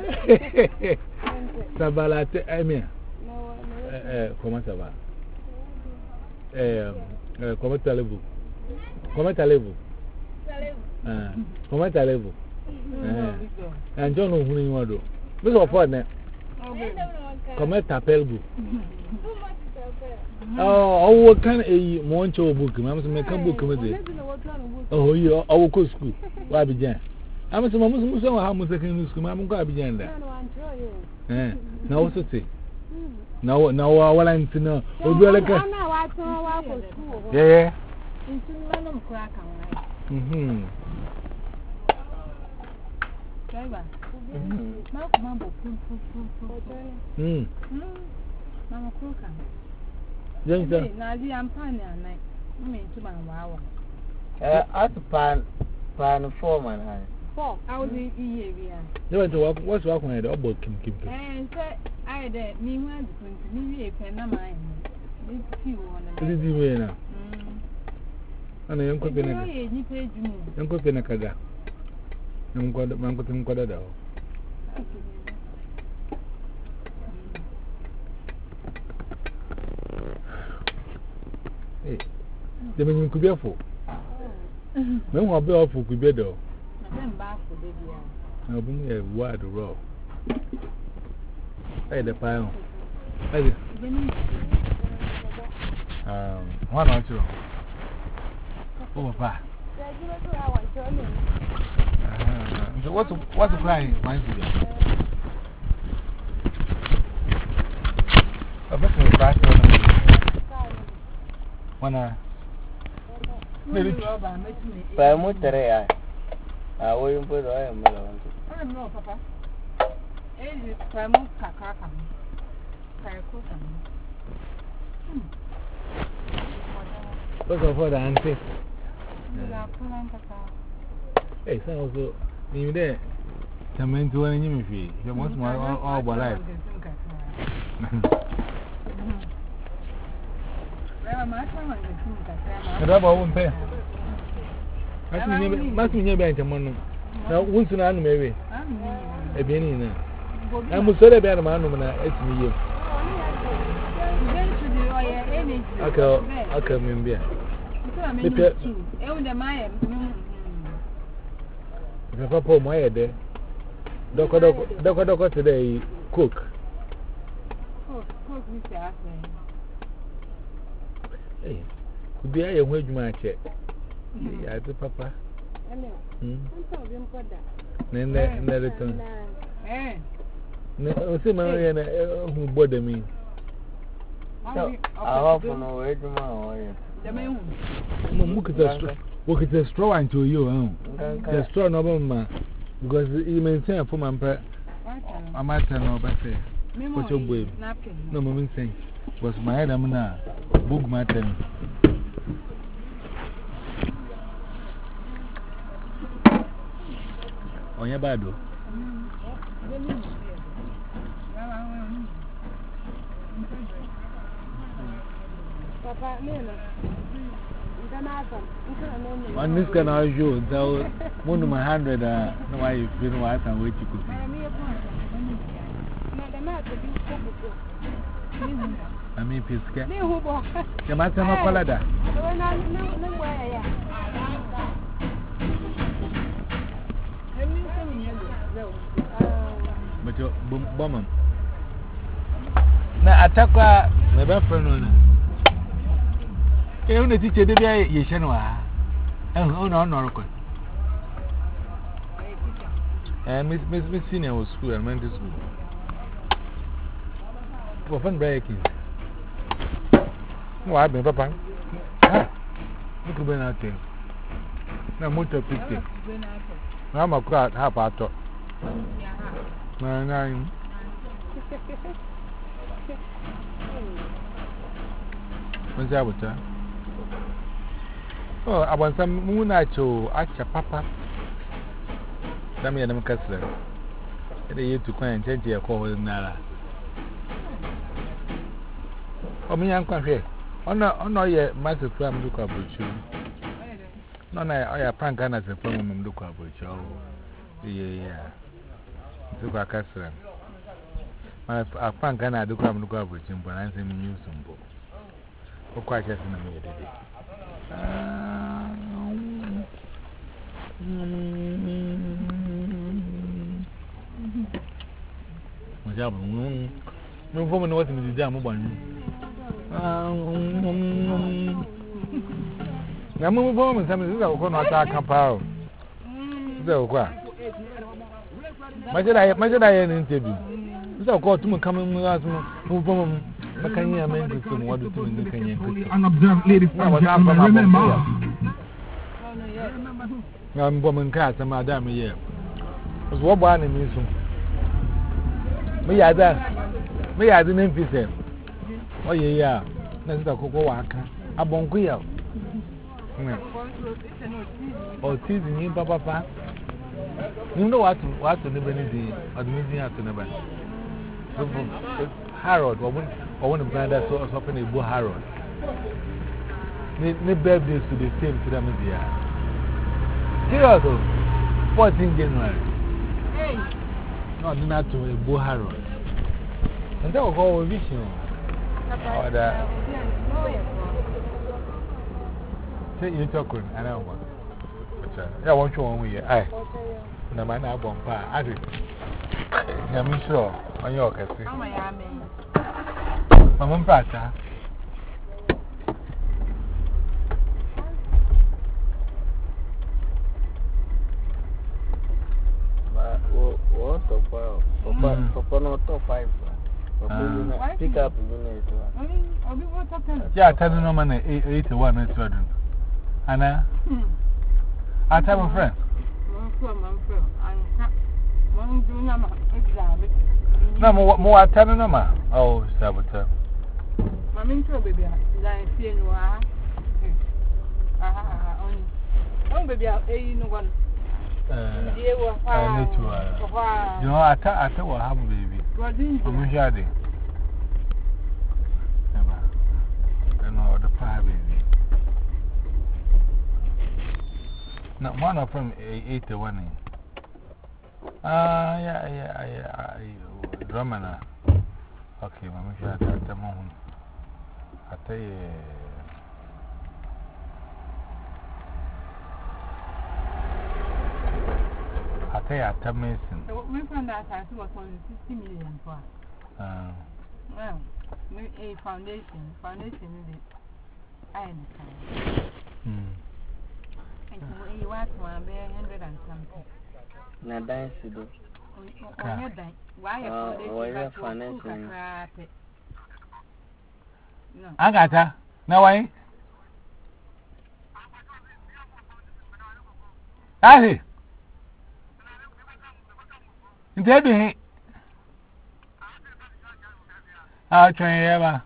Sabala te, I mean. No, Eh, comment ça va? Eh, comment allez-vous? Comment allez-vous? Ah, comment allez-vous? Eh, and John who you want to. This of what now? Comment t'appelles-vous? Oh, what kind of a moncho book? I'm going to book with it. Oh, you are our school. Why be Jan? I'm some Muslim, how much I can school. I'm going to be Jan. Eh, now, so say. Now, now, what I'm to know. Oh, do I like a yeah? Hmm. Hmm. Mama Kruka. James, Nazi and Pan and I mean to my wow. Eh, at pan pan four man. Four. I was in Eva. you went to walk. What's walking at the book? Kim Kim. And said, I did me one to me a pen of mine. This is the way now. And I am cooking a young cooking a cada. I'm going to mango to Quadado. Hey, the man could be a fool. No one be awful could be a dog. I'll bring a wide row. Hey, the pile. Um, one or two. Oh, pa. So what's what's the price? Mine's here. A bit of price. One uh. Pa mo tere ya. Ah, wo yin po do ay mo la wan. I don't know, Papa. Eh, it's Primo Kakaka. Kakaka. What's up for the auntie? Hey, so also, you there? Come into any new fee. You want more all about life. I won't pay. Must be near Bank of Money. Now, once an animal, maybe. A beginning. I must say about a man when it's me. I come in there. If I put my head there, Doctor Doctor today, cook. Hey, could be a wage match. Yeah, the papa. Hm. Then the return. Eh. No, see, Mariana, who bother me. I hope no way to my Look at the straw. Look at the straw into you. The straw no man. Because you maintain for my prayer. I might tell no better. What's your babe? No, moment saying. Was my head, I'm now. Book my ten. On your bad. Papa, on this can I show so one of my hundred uh no why you feel what and wait you could see. I mean Pisca. The matter no colada. But your bomb. Now attack my best friend. You know, teacher, did I? Yes, I know. Oh, no, no, no. And Miss Miss Miss Senior was school, elementary school. often breaking. No, I've been papa. Ah, look at that. No, motor fifty. I'm a crowd, half a top. Nine, nine. What's that with her? Oh, I want some moonlight to Acha Papa. Some of them castle. They used to come and change your call with Nara. Oh, me, I'm quite here. Oh, no, oh, no, yeah, master from look up with you. No, no, I have prank as a problem look up with you. Yeah, yeah. Look at castle. My prank and I do come look up with him, but I'm saying you some book. Oh, quite just in a minute. No woman was in the jam one. Now, move on, some of the corner attack a power. So, what? Imagine I had an interview. So, call to me coming with us. Move on. What can you make with some water to the Kenyan? Unobserved ladies and gentlemen, remember. I'm woman cats and madame here. Was what one in me soon? Me, I that. Me, I didn't visit. Oh, yeah, that's the cocoa waka. A bonquia. Oh, teasing you, Papa. You know what? What to live in the admitting at the never. Harold, or one of the brothers so often a boy Harold. The birthdays to the same to them in the air. Serious, fourteenth January. No, not to a boy Harold. And that will go with vision. Or that. Say you talk with an hour. I want you on with your eye. No man, I won't buy. I did. I'm sure on your case. Mamma Prata. What top five? Papa, Papa, not top five. Pick up, yeah, tell the woman eighty-one is children. Anna, I tell my friend. No, more, I tell no man. Oh, saboteur. Mammy, baby, I see you are. Ah, only baby, I know one. I need to. You know, I tell I tell what happened, baby. I'm sure they never. I know the fire, baby. Not one of them eighty-one. Ah, yeah, yeah, yeah. Drummer. Okay, I'm sure at the moment. I tell you. I tell you, at the Mason. We found that I was only sixty million for. Ah, well, a foundation, foundation in the iron. Hmm. And you want to be a hundred and something. Not dance to do. Why are financing? I got her. No way. I see. I'll try ever.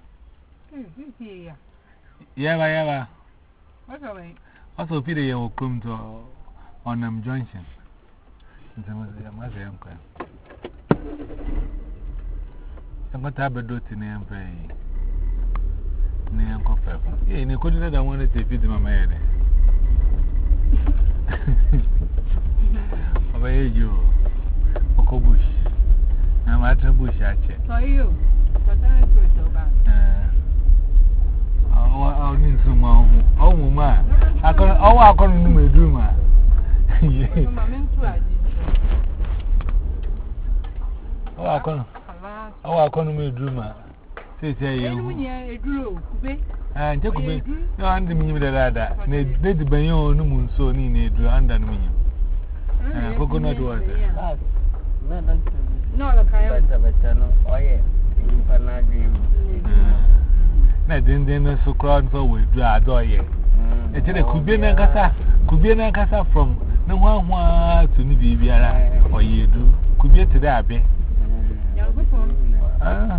Yeah, ever. What's away? Also, Peter, you will come to on them junction. I'm going to have a dot in the empire. Near Coffee. Yeah, you couldn't let I wanted to feed my head. Obey you, Oko Bush. I'm at a bush, actually. For you, but I do it so bad. I'll need some more. Oh, Mama. I can, oh, I can't do my dream. Oh, I can't. Oh, I can't do my dream. Say, say, you. And take me. No, I'm the meaning of that. Need the Bayon, no moon, so need to under me. And coconut water. No, the kind of a channel. Oh, yeah. na din din so crowd so we do adoye e che de kubie na nkasa kubie na nkasa from na hwa hwa to ni bibiara oyedu kubie te da abe ah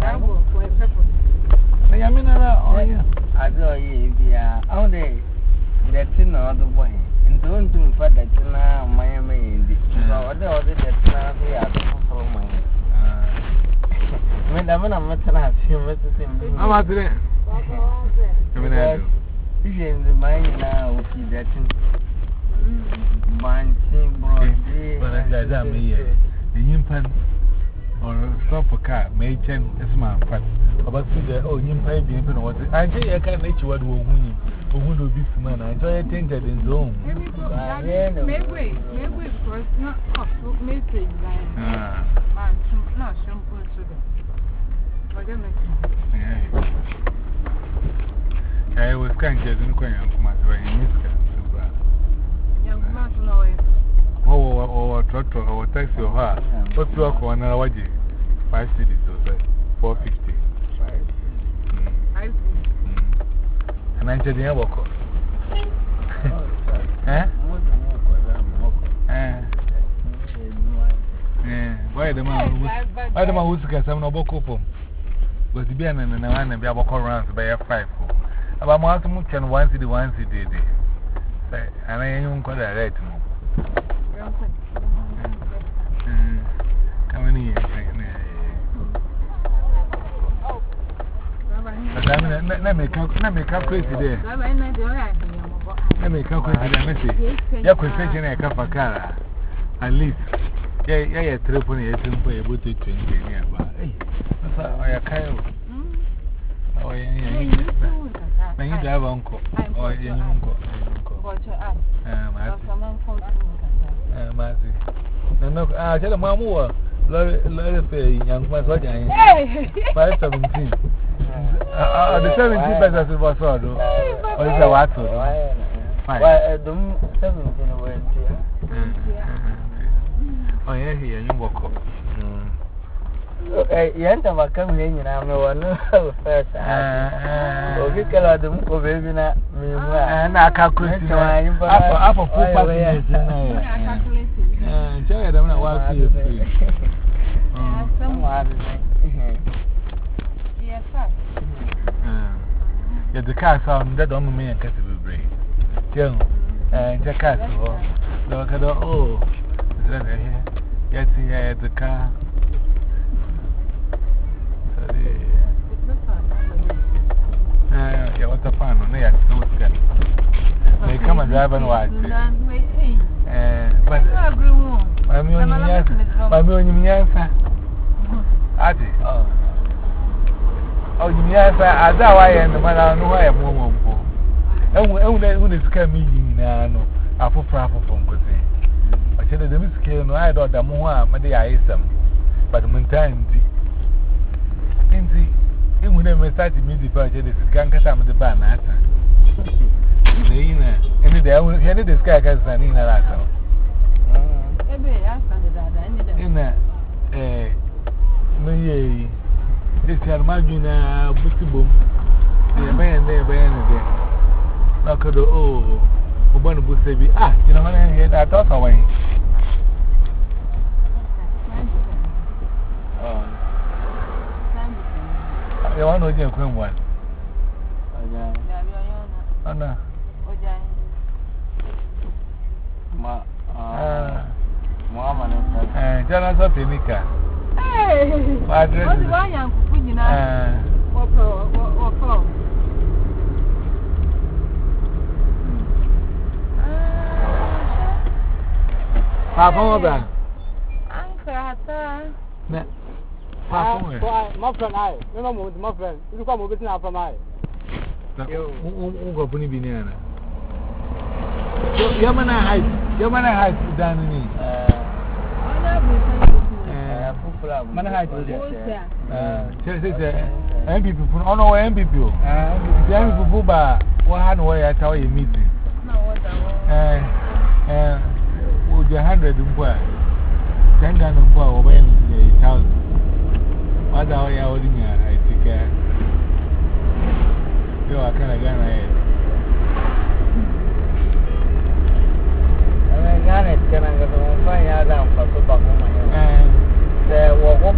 na yamina na oye adoye bia on the the tin no do boy ndo ndu fa da tin na mayama yindi so ode ode da tin na so ya do for my ah me da mana matana si matsi ama dire because if you in the mind now, okay, that's Banching, Brody, but I got me here. The Yimpan or stop a car, Machan, is my fat. About the oh, Yimpan being what I say, I can't let you what will win. Who will be man? I enjoy it tainted in zone. Maybe, maybe, maybe, first not up to message line. Ah, not shampoo sugar. I was kind of getting quite young, my miska. Young man, no way. Oh, or trotro or taxi or her. What's your corner? What is five cities or four fifty? I see. And I said, the Aboko. Eh? Eh? Why the man why the man who's got some Noboko from? But the Bian and the one and the Aboko runs by a five. About most much and one city, one city. And I don't call that right. Come in here. Let me calculate there. Let me calculate the message. Your question I can for car. At least, yeah, yeah, triple years and pay about twenty nearby. Hey, I can't. Oh, yeah. Now you drive uncle or your uncle. Ah, Massy. No, no, I tell him, Mamma, let it pay young man's what I am. Five seventeen. The seventeen better as it was all. Or is a what? Why, don't seventeen went here. Oh, yeah, here, you walk up. Yanta makam yenye na amewana first ah obi kala dum ko baby na mimwa na calculate na apo apo full pass na ya eh nje da na wa fi free ah somewhere yes sir ah ya the car sound that don't mean can be brave tell eh nje car so do ka do oh that here get here the car. Yeah, what's a fan on there? No, it's good. They come and drive and watch it. But I'm your answer. Adi. Oh, you answer. I know I am the man. I know I am one for. And when it's coming now, I for proper from Cosin. I said, the miscale, no, I don't know more. Maybe I am, but Montana. And when I started me, the budget is can't get some of the banana. Any day, I had this guy as an in a lasso. In a no, ye, this young Magina Bussibo, the man there by any day. Knock at the oh, Ubana Bussebi. Ah, you know, I had that talk away. You want to get a queen one? Oh, no. Eh, Jonas of Pinica. Hey, my dress is one young Pugina. What for? Papa, Uncle Hatta. My friend, I remember my friend. You come over now from I. Who got Bunny Binana? Yamana Heights, Yamana Heights, Danny. Mana Heights, M P P, oh no, M P P. The M P P, but what had way I tell you meeting? Eh, would you hundred and ten gun of four over eight thousand? What are you holding here?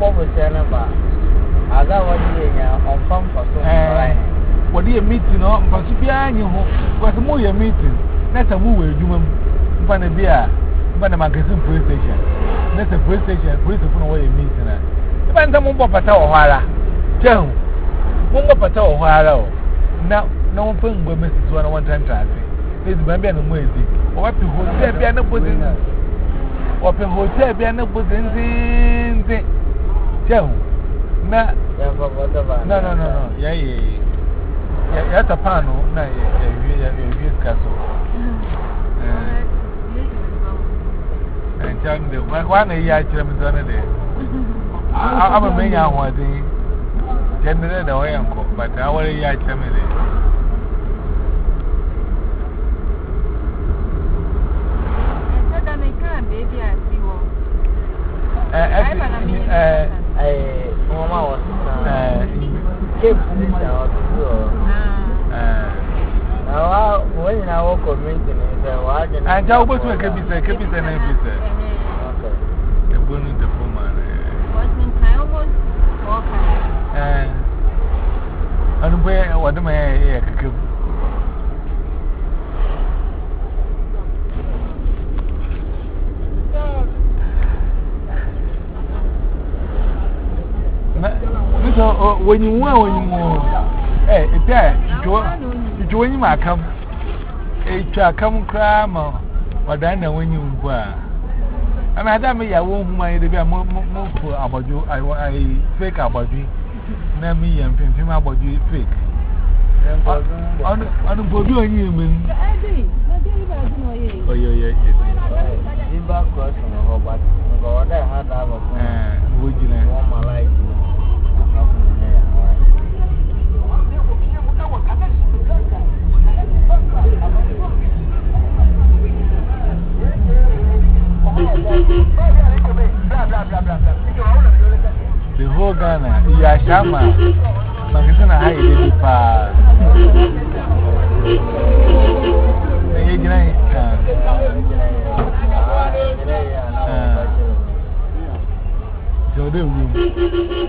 bubble channel bar. As I was doing on pump for so long. What do you meeting? No, but if you are in what's more your meeting? That's a move with you. Find a beer, find a magazine police station. That's a police station, police phone away meeting. If I'm the Mumbo Patel O'Hara, tell Mumbo Patel O'Hara. Now, no one phone with Missus One one time traffic. There's maybe a noisy. Or up to hotel, be an opposite. Or to hotel, be an opposite. Tell no, no, no, no, yeah, yeah. That's a panel, no, yeah, castle. And tell me one a year, I'm done a day. I'm a man, I want to generate the way uncle, but I want a year, family. Baby, I see one. Eh, Mama was keep this out. Now, when I walk on maintenance, I tell what we can be said, keep it an episode. The bonnet the woman. I almost walk. And where what am I? So when you want, when you want, eh, it's there. You join my come. A come cram or then when you were. And I don't mean I won't mind to be a more about you. I fake about you. Now me and him about you fake. On the body on you, man. Oh, yeah, yeah. In back crossing, but God, I had a would you know my life? The whole Ghana, you are Shama. Magazine, I did it. So, do you?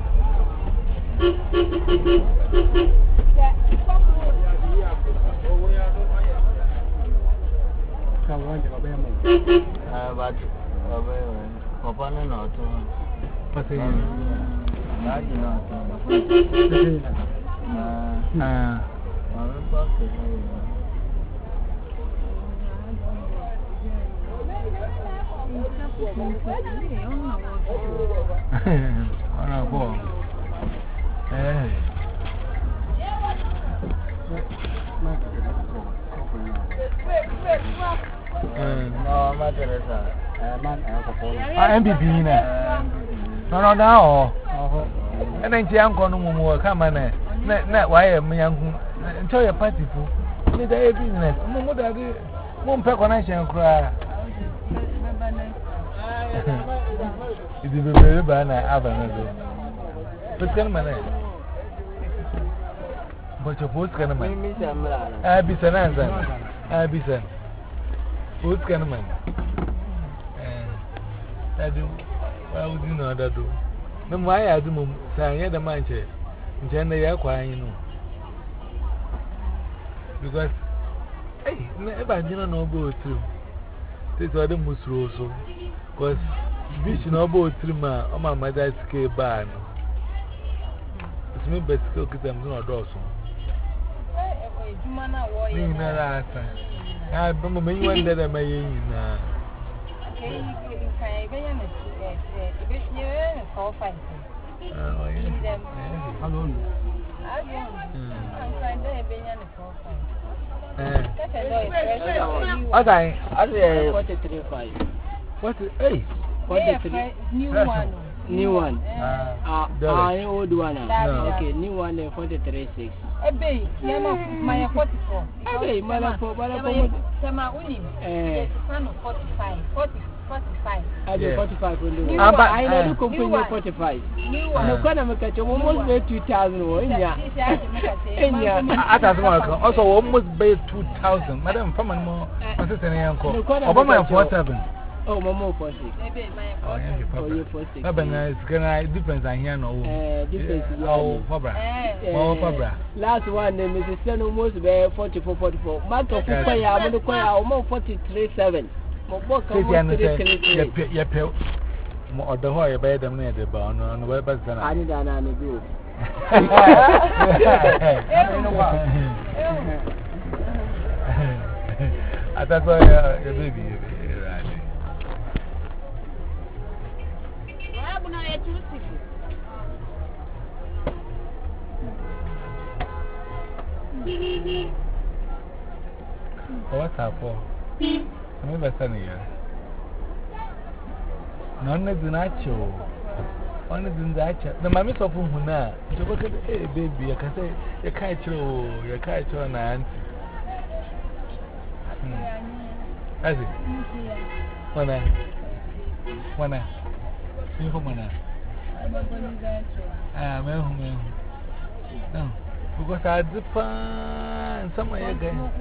But Papa, no, what's it? I do not. Ah, hey. No, I'm not Teresa. I'm B B now. No, no, no. And then Jiang Kono come on. Not why I'm young. Enjoy your party food. Did I business? Mummo daddy. Mum pack on I shall cry. It is a very bad avenue. But can man. But your post can man. I be an answer. I be sent. Post can man. I do. Why would you know that? Do no, why I do say the manche. Gender, you're crying, you know. Because, hey, never didn't know about you. This other Musro so. Because, Bish no about trimmer, or my mother's K barn. It's me best cook it, I'm not also. I remember you one that I may in. Four five. Oh, yeah. Alone. What I I forty-three five. What? Hey, forty-three. New one. New one. Ah, ah, old one. Okay, new one forty-three six. Ebe, yama my forty-four. Ebe, my for my Tema unim. Eh, son of forty-five. forty. forty-five. I do forty-five. I know the company forty-five. No, can I make a almost pay two thousand? Yeah, yeah. Also, almost pay two thousand. Madam, from more, assistant uncle. Obama four seven. Oh, Mama for six. Oh, yeah, for six. But it's gonna depends on here no. Eh, difference. Oh, Fabra. Oh, Fabra. Last one, Missus Sen almost be forty-four, forty-four. Matter of fact, I'm going to call almost forty-three, seven. My book is your pill. Or the whole bed, I'm near the barn on the web as an I did an go. That's why your baby. What's up for? I'm never sending you. None is the natural. One is in the actual. The mammy of whom now, to look at a baby, I can say, your kite, your kite, and auntie. Has it? When I, when I, you come on. Ah, man, no, because I had the fun somewhere again.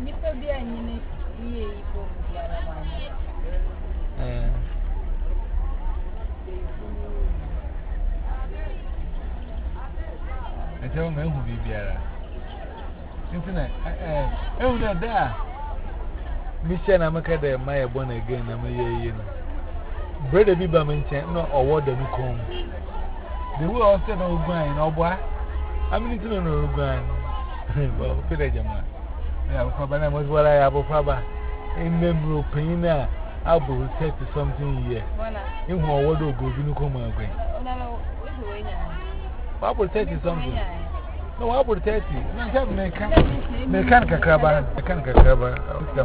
I tell me who be better. Internet, eh, oh, no, there. Mission Amaka, the Maya born again, I'm a year. Brother Bibaman, no, or what the new comb. The will also no grind, or what? I mean, it's no grind. Well, Pidajama. Yeah, Fabana was what I have of Faba. In memory, Pina, I'll be thirty something years. In what would go to come away? I will thirty something. No, I will thirty. Mechanical crabber, mechanical crabber.